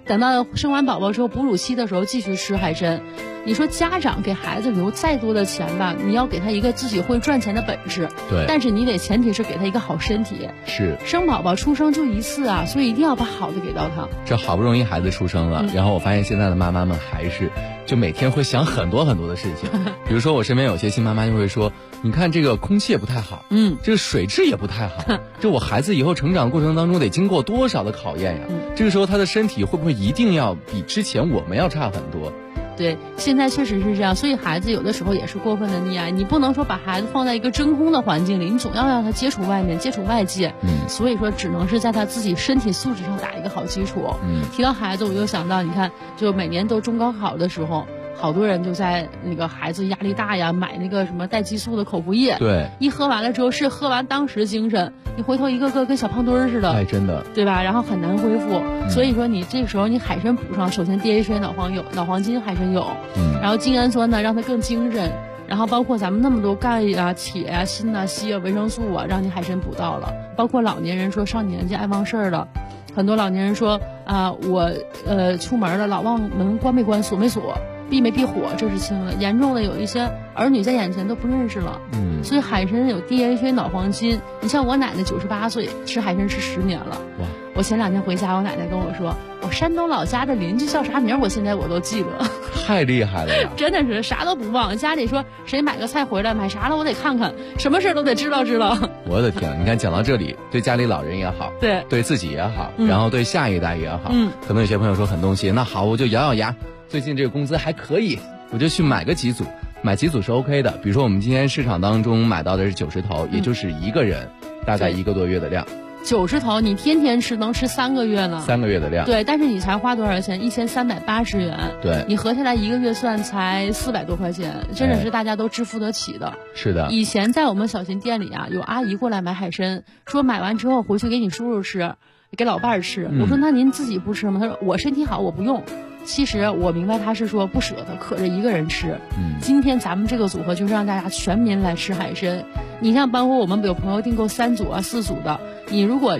等到生完宝宝之后哺乳期的时候继续吃海参。你说家长给孩子留再多的钱吧，你要给他一个自己会赚钱的本事， 对， 但是你得前提是给他一个好身体。 是， 生宝宝出生就一次啊，所以一定要把好的给到他。 这好不容易孩子出生了，然后我发现现在的妈妈们还是就每天会想很多很多的事情，比如说我身边有些新妈妈就会说，你看这个空气也不太好，这个水质也不太好，这我孩子以后成长过程当中得经过多少的考验呀？这个时候他的身体会不会一定要比之前我们要差很多？ 对，现在确实是这样，所以孩子有的时候也是过分的溺爱，你不能说把孩子放在一个真空的环境里，你总要让他接触外面，接触外界。所以说只能是在他自己身体素质上打一个好基础。提到孩子，我就想到，你看，就每年都中高考的时候，好多人就在那个孩子压力大呀，买那个什么带激素的口服液。 对， 一喝完了之后是喝完当时精神，你回头一个个跟小胖墩儿似的。 哎，真的， 对吧？然后很难恢复。所以说你这个时候你海参补上，首先 DHA 脑黄金海参有，然后精氨酸呢让它更精神，然后包括咱们那么多钙啊、铁啊、锌啊、硒啊、维生素啊，让你海参补到了。包括老年人说上年纪爱忘事儿的，很多老年人说我出门了老忘门关没关锁没锁。避没避火，这是轻的；严重的有一些儿女在眼前都不认识了。所以海参有 DHA 脑黄金。你像我奶奶98岁，吃海参吃10年了。哇！我前2天回家，我奶奶跟我说，我山东老家的邻居叫啥名，我现在都记得。 太厉害了呀！ 真的是啥都不忘。家里说谁买个菜回来，买啥了我得看看，什么事都得知道。 我的天，你看讲到这里，对家里老人也好，对自己也好，然后对下一代也好，可能有些朋友说很动心，那好，我就咬咬牙。最近这个工资还可以，我就去买个几组，买几组是 OK 的。比如说我们今天市场当中买到的是90头，也就是一个人大概1个多月的量。 90头你天天吃能吃3个月呢？3 个月的量。 对，但是你才花多少钱？1380元。 对， 你合下来1个月算才400多块钱，真的是大家都支付得起的。 是的。 以前在我们小新店里啊，有阿姨过来买海参，说买完之后回去给你叔叔吃，给老伴儿吃。我说那您自己不吃吗？他说我身体好，我不用。其实我明白他是说不舍得，可着一个人吃。今天咱们这个组合就是让大家全民来吃海参。你像包括我们有朋友订购3组啊、4组的，你如果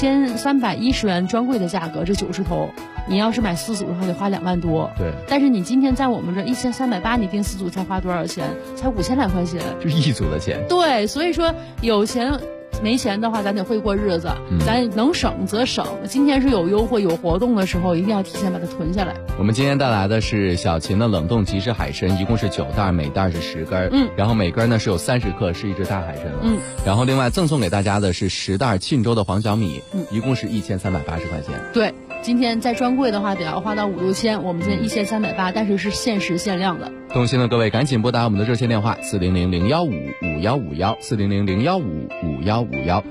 5310元专柜的价格，这90头，你要是买4组的话得花2万多。 对。 但是你今天在我们这1380，你订4组才花多少钱？才5000来块钱。 就1组的钱。 对，所以说有钱。没钱的话，咱得会过日子，咱能省则省。今天是有优惠、有活动的时候，一定要提前把它囤下来。 我们今天带来的是小秦的冷冻即食海参，一共是9袋，每袋是10根，然后每根呢是有30克，是一只大海参了。然后另外赠送给大家的是10袋沁州的黄小米，一共是1380块钱。 对。今天在专柜的话得要花到5、6千，我们今天1380，但是是限时限量的。 动心的各位赶紧拨打我们的热线电话400-015-5151，400-015-5151。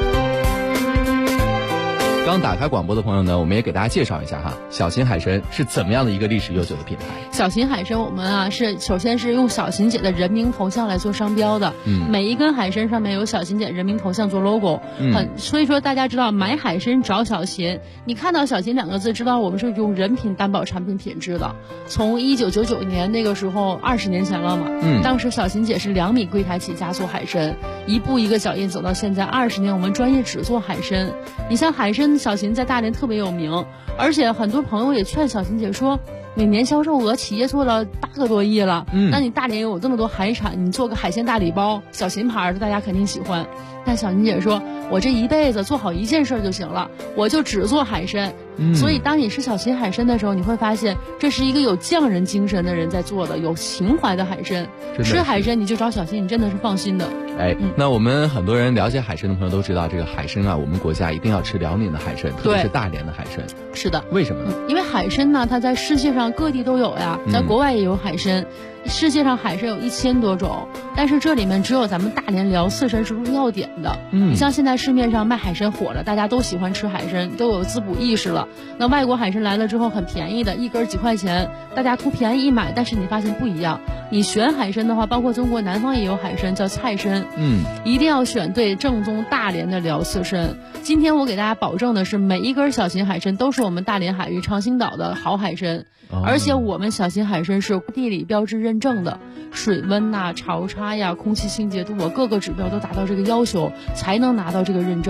刚打开广播的朋友呢，我们也给大家介绍一下哈，小秦海参是怎么样的一个历史悠久的品牌。 小秦海参我们啊是首先是用小秦姐的人名头像来做商标的，每一根海参上面有小秦姐人名头像做 logo，所以说大家知道买海参找小秦，你看到小秦2个字，知道我们是用人品担保产品品质的。从1999年那个时候20年前了嘛，当时小秦姐是2米柜台起家做海参，一步一个脚印走到现在20年，我们专业只做海参。你像海参小秦在大连特别有名，而且很多朋友也劝小秦姐说，每年销售额企业做到8个多亿了，那你大连有这么多海产，你做个海鲜大礼包，小秦牌的大家肯定喜欢。但小秦姐说，我这一辈子做好一件事就行了，我就只做海参。所以当你吃小秦海参的时候，你会发现这是一个有匠人精神的人在做的，有情怀的海参。吃海参你就找小秦，你真的是放心的。 那我们很多人了解海参的朋友都知道，这个海参啊，我们国家一定要吃辽宁的海参，特别是大连的海参。 是的。 为什么呢？ 因为海参呢，它在世界上各地都有呀，在国外也有海参。世界上海参有1000多种，但是这里面只有咱们大连辽四参是入药典的。你像现在市面上卖海参火了，大家都喜欢吃海参，都有滋补意识了。那外国海参来了之后很便宜的，一根几块钱，大家图便宜一买，但是你发现不一样。你选海参的话，包括中国南方也有海参，叫菜参。一定要选对正宗大连的辽四参。今天我给大家保证的是，每一根小秦海参都是我们大连海域长兴岛的好海参。而且我们小秦海参是地理标志认证的，水温呐、潮差呀、空气清洁度，各个指标都达到这个要求，才能拿到这个认证。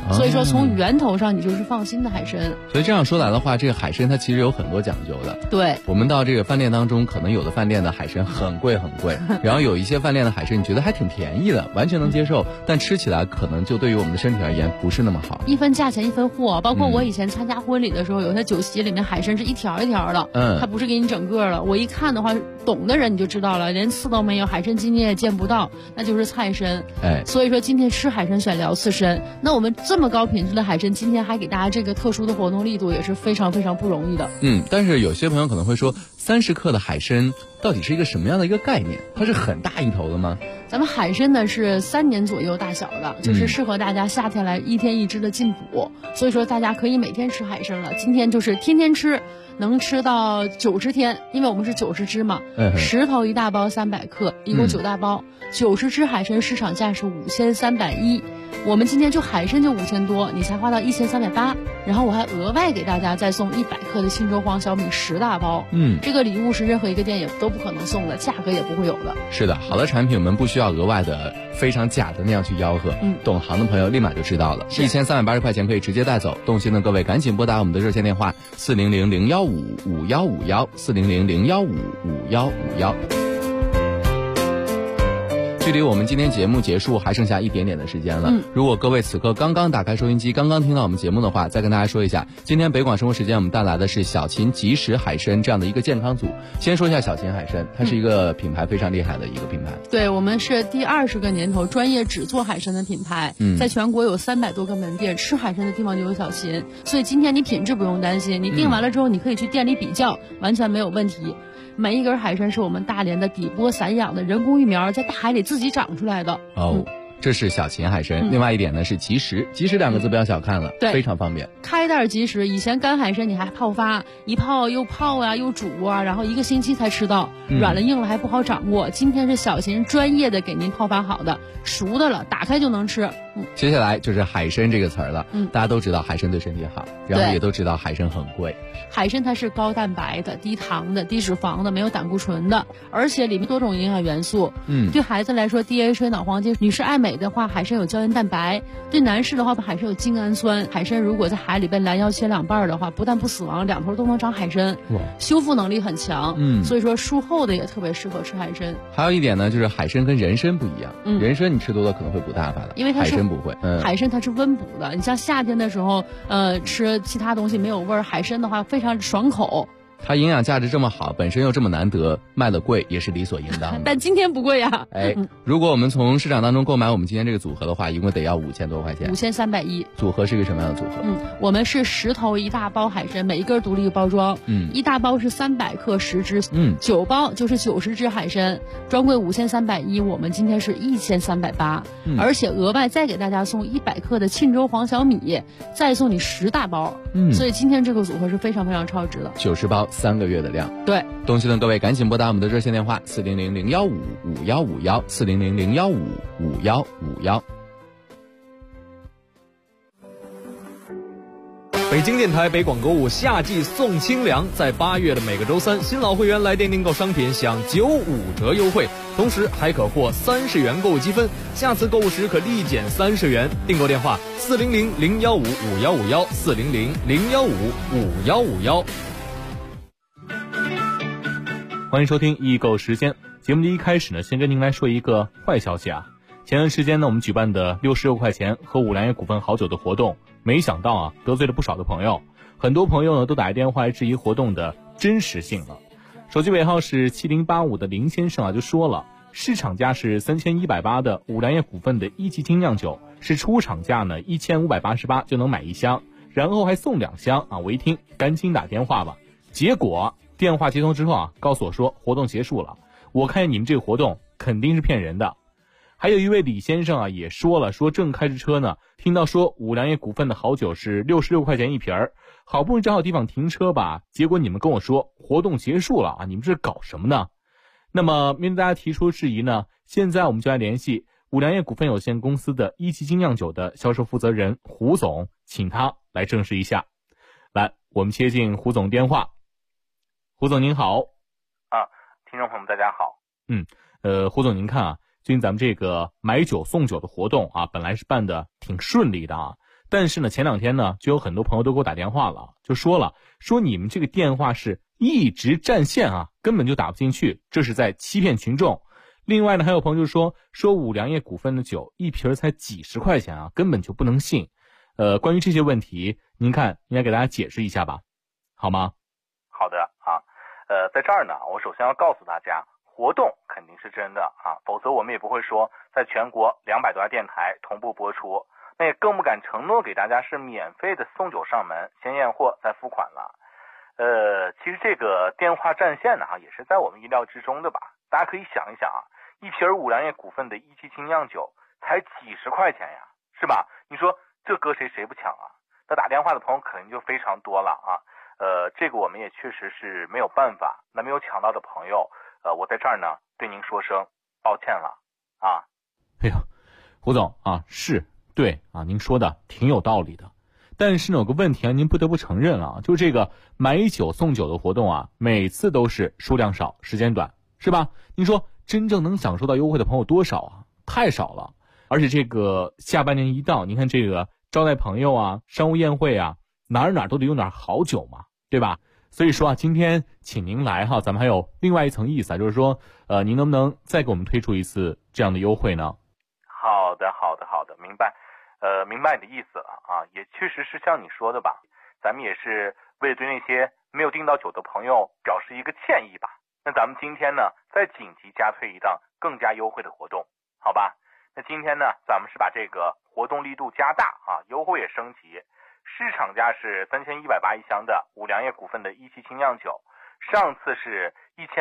所以说从源头上你就是放心的海参。 所以这样说来的话，这个海参它其实有很多讲究的。 对， 我们到这个饭店当中，可能有的饭店的海参很贵很贵，然后有一些饭店的海参你觉得还挺便宜的，完全能接受，但吃起来可能就对于我们的身体而言不是那么好。 一分价钱一分货，包括我以前参加婚礼的时候，有些酒席里面海参是一条一条的，它不是给你整个的。我一看的话，懂的人你就知道了，连刺都没有，海参筋你也见不到，那就是菜参。所以说今天吃海参选聊刺参，那我们这么高品质的海参，今天还给大家这个特殊的活动力度，也是非常非常不容易的。 但是有些朋友可能会说，30克的海参到底是一个什么样的一个概念？它是很大一头的吗？ 咱们海参呢是3年左右大小的，就是适合大家夏天来1天1只的进补，所以说大家可以每天吃海参了。今天就是天天吃，能吃到90天，因为我们是90只嘛，10头1大包300克，一共9大包，90只海参市场价是5310，我们今天就海参就5000多，你才花到1380，然后我还额外给大家再送100克的岘州黄小米10大包，这个礼物是任何一个店也都不可能送的，价格也不会有的。 是的，好的产品我们不需要额外的非常假的那样去吆喝，懂行的朋友立马就知道了，1380块钱可以直接带走。动心的各位赶紧拨打我们的热线电话400-015-5151，400-015-5151。距离我们今天节目结束还剩下一点点的时间了。如果各位此刻刚刚打开收音机，刚刚听到我们节目的话，再跟大家说一下，今天北广生活时间我们带来的是小秦即食海参这样的一个健康组。先说一下小秦海参，它是一个品牌非常厉害的一个品牌。 对，我们是第20个年头专业只做海参的品牌，在全国有300多个门店，吃海参的地方就有小秦，所以今天你品质不用担心，你订完了之后你可以去店里比较，完全没有问题。每一根海参是我们大连的底波散养的人工育苗，在大海里自己长出来的。 这是小秦海参。另外一点呢是即食，即食2个字不要小看了，非常方便。 开袋即食，以前干海参你还泡发，一泡又泡啊又煮啊，然后1个星期才吃到，软了硬了还不好掌握。今天是小秦专业的给您泡发好的，熟的了，打开就能吃。 接下来就是海参这个词儿了。大家都知道海参对身体好，然后也都知道海参很贵。 海参它是高蛋白的、低糖的、低脂肪的，没有胆固醇的，而且里面多种营养元素。对孩子来说 DHA 脑黄金，女士爱美的话，海参有胶原蛋白；对男士的话，海参有精氨酸。海参如果在海里被拦腰切2半的话，不但不死亡，2头都能长海参，修复能力很强。所以说术后的也特别适合吃海参。 还有一点呢，就是海参跟人参不一样，人参你吃多了可能会补大发的， 因为它是海参不会。 海参它是温补的，你像夏天的时候，吃其他东西没有味儿，海参的话非常爽口。 它营养价值这么好，本身又这么难得，卖的贵也是理所应当的。 但今天不贵呀。 如果我们从市场当中购买我们今天这个组合的话，一共得要5000多块钱。 5310。 组合是一个什么样的组合？ 我们是10头1大包海参，每一根独立包装。1大包是300克10只，9包就是90只海参，专柜5310，我们今天是1380，而且额外再给大家送100克的沁州黄小米，再送你10大包。所以今天这个组合是非常非常超值的。 90包3个月的量。 对， 东西的各位赶紧拨打我们的热线电话400-015-5151，400-015-5151。 北京电台北广购物夏季送清凉，在8月的每个周三，新老会员来电订购商品享95折优惠，同时还可获30元购物积分，下次购物时可立减30元。订购电话400-015-5151，400-015-5151。 欢迎收听易购时间。节目的一开始呢，先跟您来说一个坏消息啊。前段时间呢，我们举办的66块钱喝五粮液股份好酒的活动，没想到啊，得罪了不少的朋友。很多朋友呢都打电话来质疑活动的真实性了。手机尾号是7085的林先生啊就说了，市场价是3180的五粮液股份的1级精酿酒，是出厂价呢1588就能买1箱，然后还送2箱啊。我一听赶紧打电话吧，结果电话接通之后啊，告诉我说活动结束了。我看见你们这个活动肯定是骗人的。还有一位李先生啊也说了，说正开着车呢，听到说五粮液股份的好酒是66块钱一瓶儿，好不容易找好地方停车吧，结果你们跟我说活动结束了啊，你们这是搞什么呢？那么面对大家提出质疑呢，现在我们就来联系五粮液股份有限公司的1级精酿酒的销售负责人胡总，请他来证实一下。来，我们接进胡总电话。胡总您好。 听众朋友们大家好。 胡总您看啊，最近咱们这个买酒送酒的活动啊，本来是办的挺顺利的啊， 但是呢，前2天呢，就有很多朋友都给我打电话了，就说你们这个电话是一直占线啊，根本就打不进去，这是在欺骗群众。另外呢，还有朋友就说五粮液股份的酒一瓶才几十块钱啊，根本就不能信。关于这些问题，您看应该给大家解释一下吧，好吗？ 好的啊，在这儿呢，我首先要告诉大家，活动肯定是真的啊，否则我们也不会说在全国200多家电台同步播出。那也更不敢承诺给大家是免费的送酒上门，先验货再付款了。其实这个电话占线呢，也是在我们意料之中的吧。大家可以想一想啊，一瓶五粮液股份的一期精酿酒才几十块钱呀，是吧？你说这搁谁不抢啊？那打电话的朋友肯定就非常多了啊。这个我们也确实是没有办法。那没有抢到的朋友，我在这儿呢对您说声抱歉了啊。 哎呀，胡总啊，是对啊，您说的挺有道理的。但是呢，有个问题啊，您不得不承认啊，就这个买酒送酒的活动啊，每次都是数量少，时间短，是吧？您说真正能享受到优惠的朋友多少啊？太少了。而且这个下半年一到，您看这个招待朋友啊、商务宴会啊，哪都得用点好酒嘛，对吧？所以说啊，今天请您来哈，咱们还有另外一层意思啊，就是说，您能不能再给我们推出一次这样的优惠呢？ 好的，明白。明白你的意思了啊，也确实是像你说的吧，咱们也是为了对那些没有订到酒的朋友表示一个歉意吧。那咱们今天呢，再紧急加推一档更加优惠的活动，好吧？那今天呢，咱们是把这个活动力度加大啊，优惠也升级。市场价是3180一箱的五粮液股份的一期精酿酒，上次是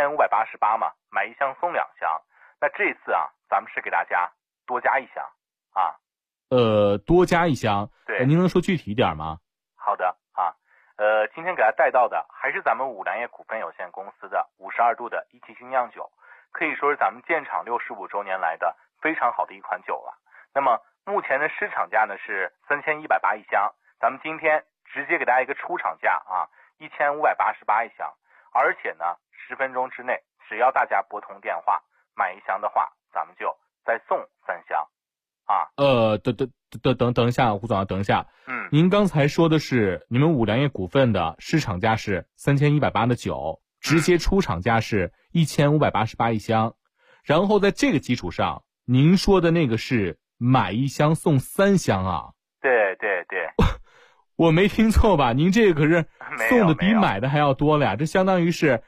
1588嘛，买1箱送2箱。那这次啊，咱们是给大家多加1箱啊。 多加1箱， 对， 您能说具体一点吗？ 好的啊，今天给大家带到的还是咱们五粮液股份有限公司的52度的一期精酿酒，可以说是咱们建厂65周年来的非常好的一款酒了。那么目前的市场价呢是3180一箱，咱们今天直接给大家一个出厂价啊，1588一箱，而且呢10分钟之内，只要大家拨通电话买1箱的话，咱们就再送3箱。啊， 等一下，胡总啊，等一下，您刚才说的是你们五粮液股份的市场价是3180的酒，直接出厂价是1588一箱，然后在这个基础上，您说的那个是买1箱送3箱啊？ 对， 我没听错吧？您这个可是送的比买的还要多了呀，这相当于是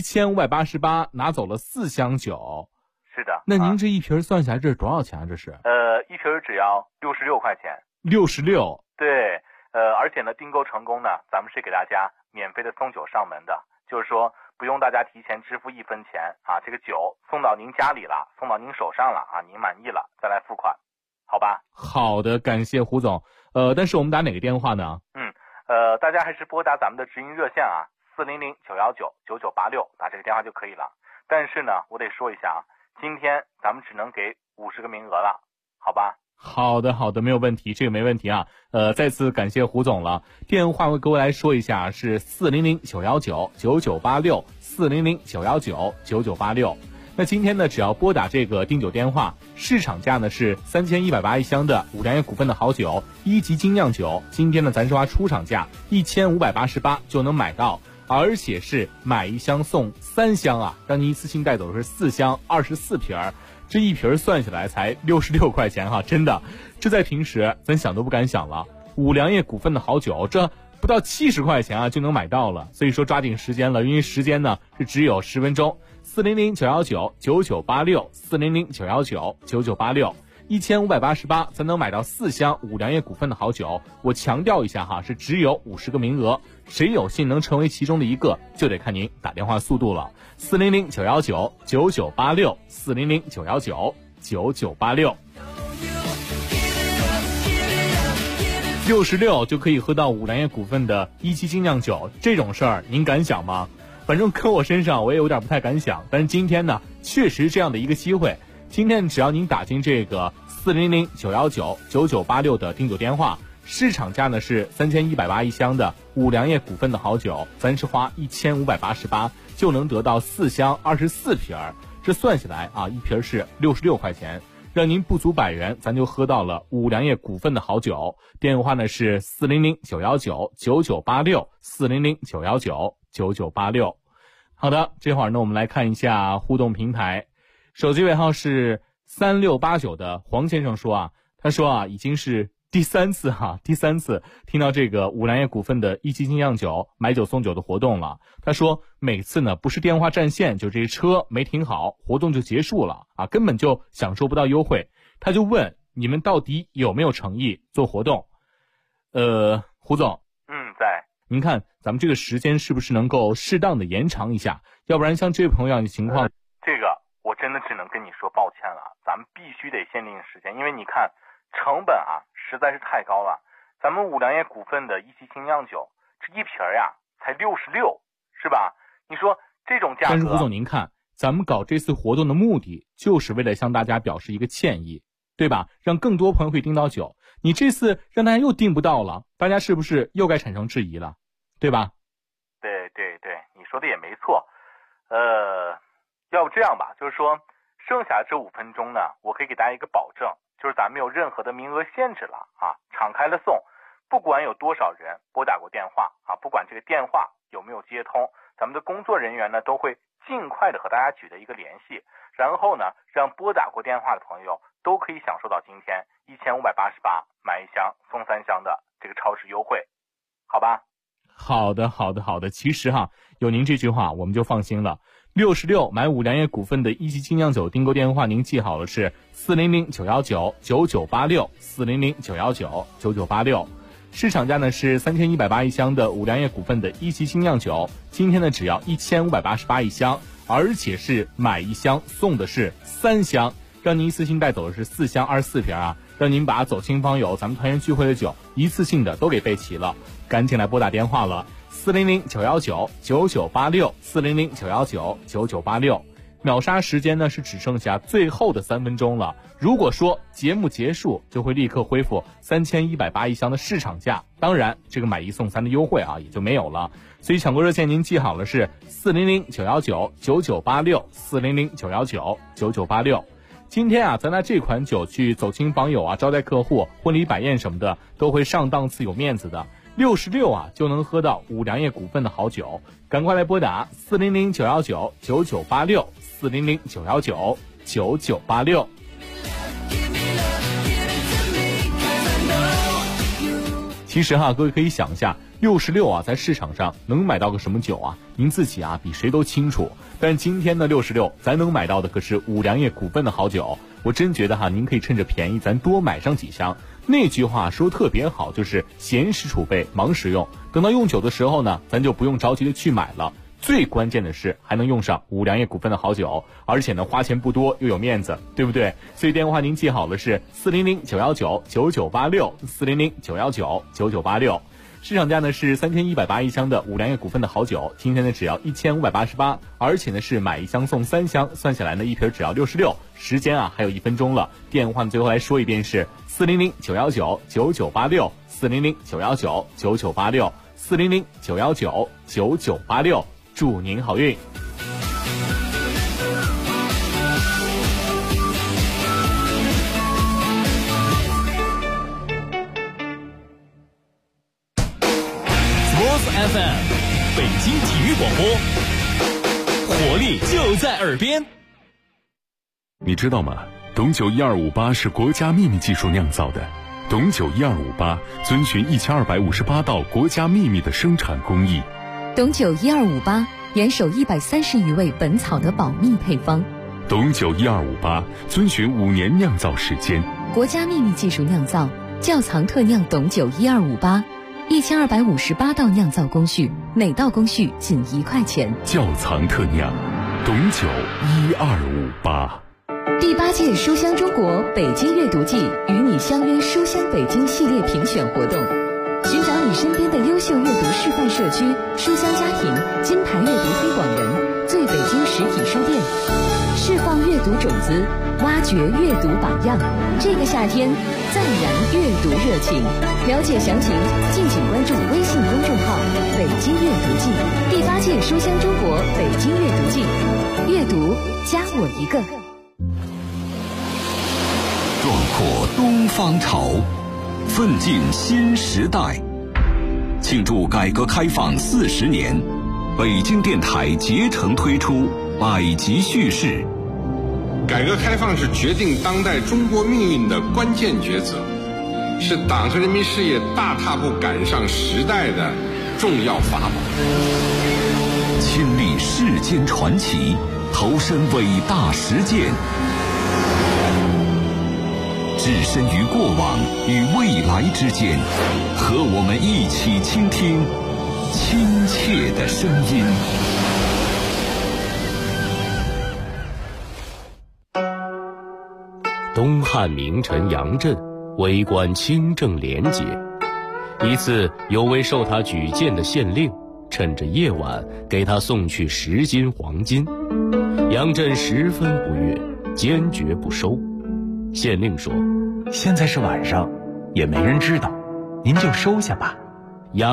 1588拿走了4箱酒。 是的， 那您这一瓶算下来这是多少钱啊？这是一瓶只要66块钱。 66？ 对，而且呢，订购成功呢，咱们是给大家免费的送酒上门的，就是说不用大家提前支付1分钱啊，这个酒送到您家里了，送到您手上了啊，您满意了再来付款，好吧？ 好的，感谢胡总。但是我们打哪个电话呢？ 大家还是拨打咱们的直营热线啊，400-919-9986，打这个电话就可以了。但是呢，我得说一下啊。今天咱们只能给50个名额了，好吧？ 好的，没有问题，这个没问题啊。再次感谢胡总了。电话我给我来说一下，是400-919-9986 400-919-9986。那今天呢，只要拨打这个订酒电话，市场价呢是3180一箱的五粮液股份的好酒1级精酿酒，今天呢咱是花出厂价1588就能买到。而且是买1箱送3箱啊，让您一次性带走的是4箱24瓶，这一瓶算下来才66块钱哈，真的，这在平时咱想都不敢想了。五粮液股份的好酒，这不到70块钱啊就能买到了，所以说抓紧时间了，因为时间呢是只有10分钟。400-919-9986 400-919-9986。1588才能买到4箱五粮液股份的好酒，我强调一下哈，是只有50个名额，谁有幸能成为其中的一个，就得看您打电话速度了。400-919-9986 400-919-9986。66就可以喝到五粮液股份的1期精酿酒，这种事儿您敢想吗？反正搁我身上我也有点不太敢想，但是今天呢，确实这样的一个机会。今天只要您打进这个400-919-9986的订酒电话，市场价呢是3180一箱的五粮液股份的好酒，咱是花1588就能得到4箱24瓶，这算下来啊，一瓶是66块钱。 让您不足100元，咱就喝到了五粮液股份的好酒。电话呢是400-919-9986，400-919-9986。好的，这会儿呢我们来看一下互动平台，手机尾号是3689的黄先生说啊，他说啊已经是第三次听到这个五粮液股份的一期精酿酒买酒送酒的活动了。他说每次呢不是电话占线，就这车没停好，活动就结束了啊，根本就享受不到优惠。他就问你们到底有没有诚意做活动？胡总， 在。 您看咱们这个时间是不是能够适当的延长一下？要不然像这位朋友样的情况， 这个我真的只能跟你说抱歉了，咱们必须得限定时间，因为你看成本啊实在是太高了。咱们五粮液股份的一期精酿酒，这一瓶呀才66，是吧？你说这种价格。 但是胡总您看，咱们搞这次活动的目的就是为了向大家表示一个歉意，对吧？让更多朋友可以订到酒。你这次让大家又订不到了，大家是不是又该产生质疑了，对吧？ 对，你说的也没错。要不这样吧，就是说剩下这5分钟呢，我可以给大家一个保证，就是咱没有任何的名额限制了啊，敞开了送，不管有多少人拨打过电话啊，不管这个电话有没有接通，咱们的工作人员呢都会尽快的和大家取得一个联系，然后呢让拨打过电话的朋友都可以享受到今天1588买1箱送3箱的这个超值优惠，好吧？ 好的。其实有您这句话我们就放心了。66买五粮液股份的一期精酿酒订购电话您记好了，是400-919-9986，400-919-9986。市场价呢是3180一箱的五粮液股份的一期精酿酒，今天呢只要1588一箱，而且是买1箱送的是3箱，让您一次性带走的是4箱24瓶啊，让您把走亲访友咱们团圆聚会的酒一次性的都给备齐了。赶紧来拨打电话了，400-919-9986，400-919-9986。秒杀时间呢是只剩下最后的3分钟了，如果说节目结束就会立刻恢复3180一箱的市场价，当然这个买1送3的优惠啊也就没有了。所以抢购热线您记好了，是400-919-9986，400-919-9986。今天啊咱拿这款酒去走亲访友啊，招待客户，婚礼摆宴什么的都会上档次有面子的。66啊就能喝到五粮液股份的好酒，赶快来拨打400-919-9986，400-919-9986。其实各位可以想一下，66啊在市场上能买到个什么酒啊？您自己啊比谁都清楚。但今天的66咱能买到的可是五粮液股份的好酒，我真觉得您可以趁着便宜咱多买上几箱。那句话说特别好，就是闲时储备忙时用，等到用酒的时候呢咱就不用着急的去买了。最关键的是还能用上五粮液股份的好酒，而且呢花钱不多又有面子，对不对？所以电话您记好了，是400-919-9986，400-919-9986。市场价呢是3180一箱的五粮液股份的好酒，今天呢只要1588，而且呢是买1箱送3箱，算下来呢一瓶只要66。时间还有1分钟了，电话最后来说一遍是400-919-9986，400-919-9986，400-919-9986，祝您好运。 FM 北京体育广播，活力就在耳边。 你知道吗？董酒1258是国家秘密技术酿造的。董酒1258遵循1258道国家秘密的生产工艺。 董酒1258严守130余位本草的保密配方。 董酒1258遵循5年酿造时间。 国家秘密技术酿造，窖藏特酿董酒1258，1258道酿造工序，每道工序仅1块钱。 窖藏特酿，董酒1258。 第8届书香中国北京阅读季与你相约书香北京系列评选活动，寻找你身边的优秀阅读示范社区、书香家庭、金牌阅读推广人、最北京实体书店，释放阅读种子，挖掘阅读榜样。这个夏天再燃阅读热情。了解详情，敬请关注微信公众号“北京阅读季”。第8届书香中国北京阅读季，阅读加我一个。 壮阔东方潮，奋进新时代。庆祝改革开放40年，北京电台竭诚推出百集叙事。 改革开放是决定当代中国命运的关键抉择，是党和人民事业大踏步赶上时代的重要法宝。 亲历世间传奇，投身伟大实践，置身于过往与未来之间，和我们一起倾听亲切的声音。 东汉名臣杨震为官清正廉洁，一次有位受他举荐的县令趁着夜晚给他送去10斤黄金，杨震十分不悦，坚决不收。县令说：“ 现在是晚上，也没人知道，您就收下吧。”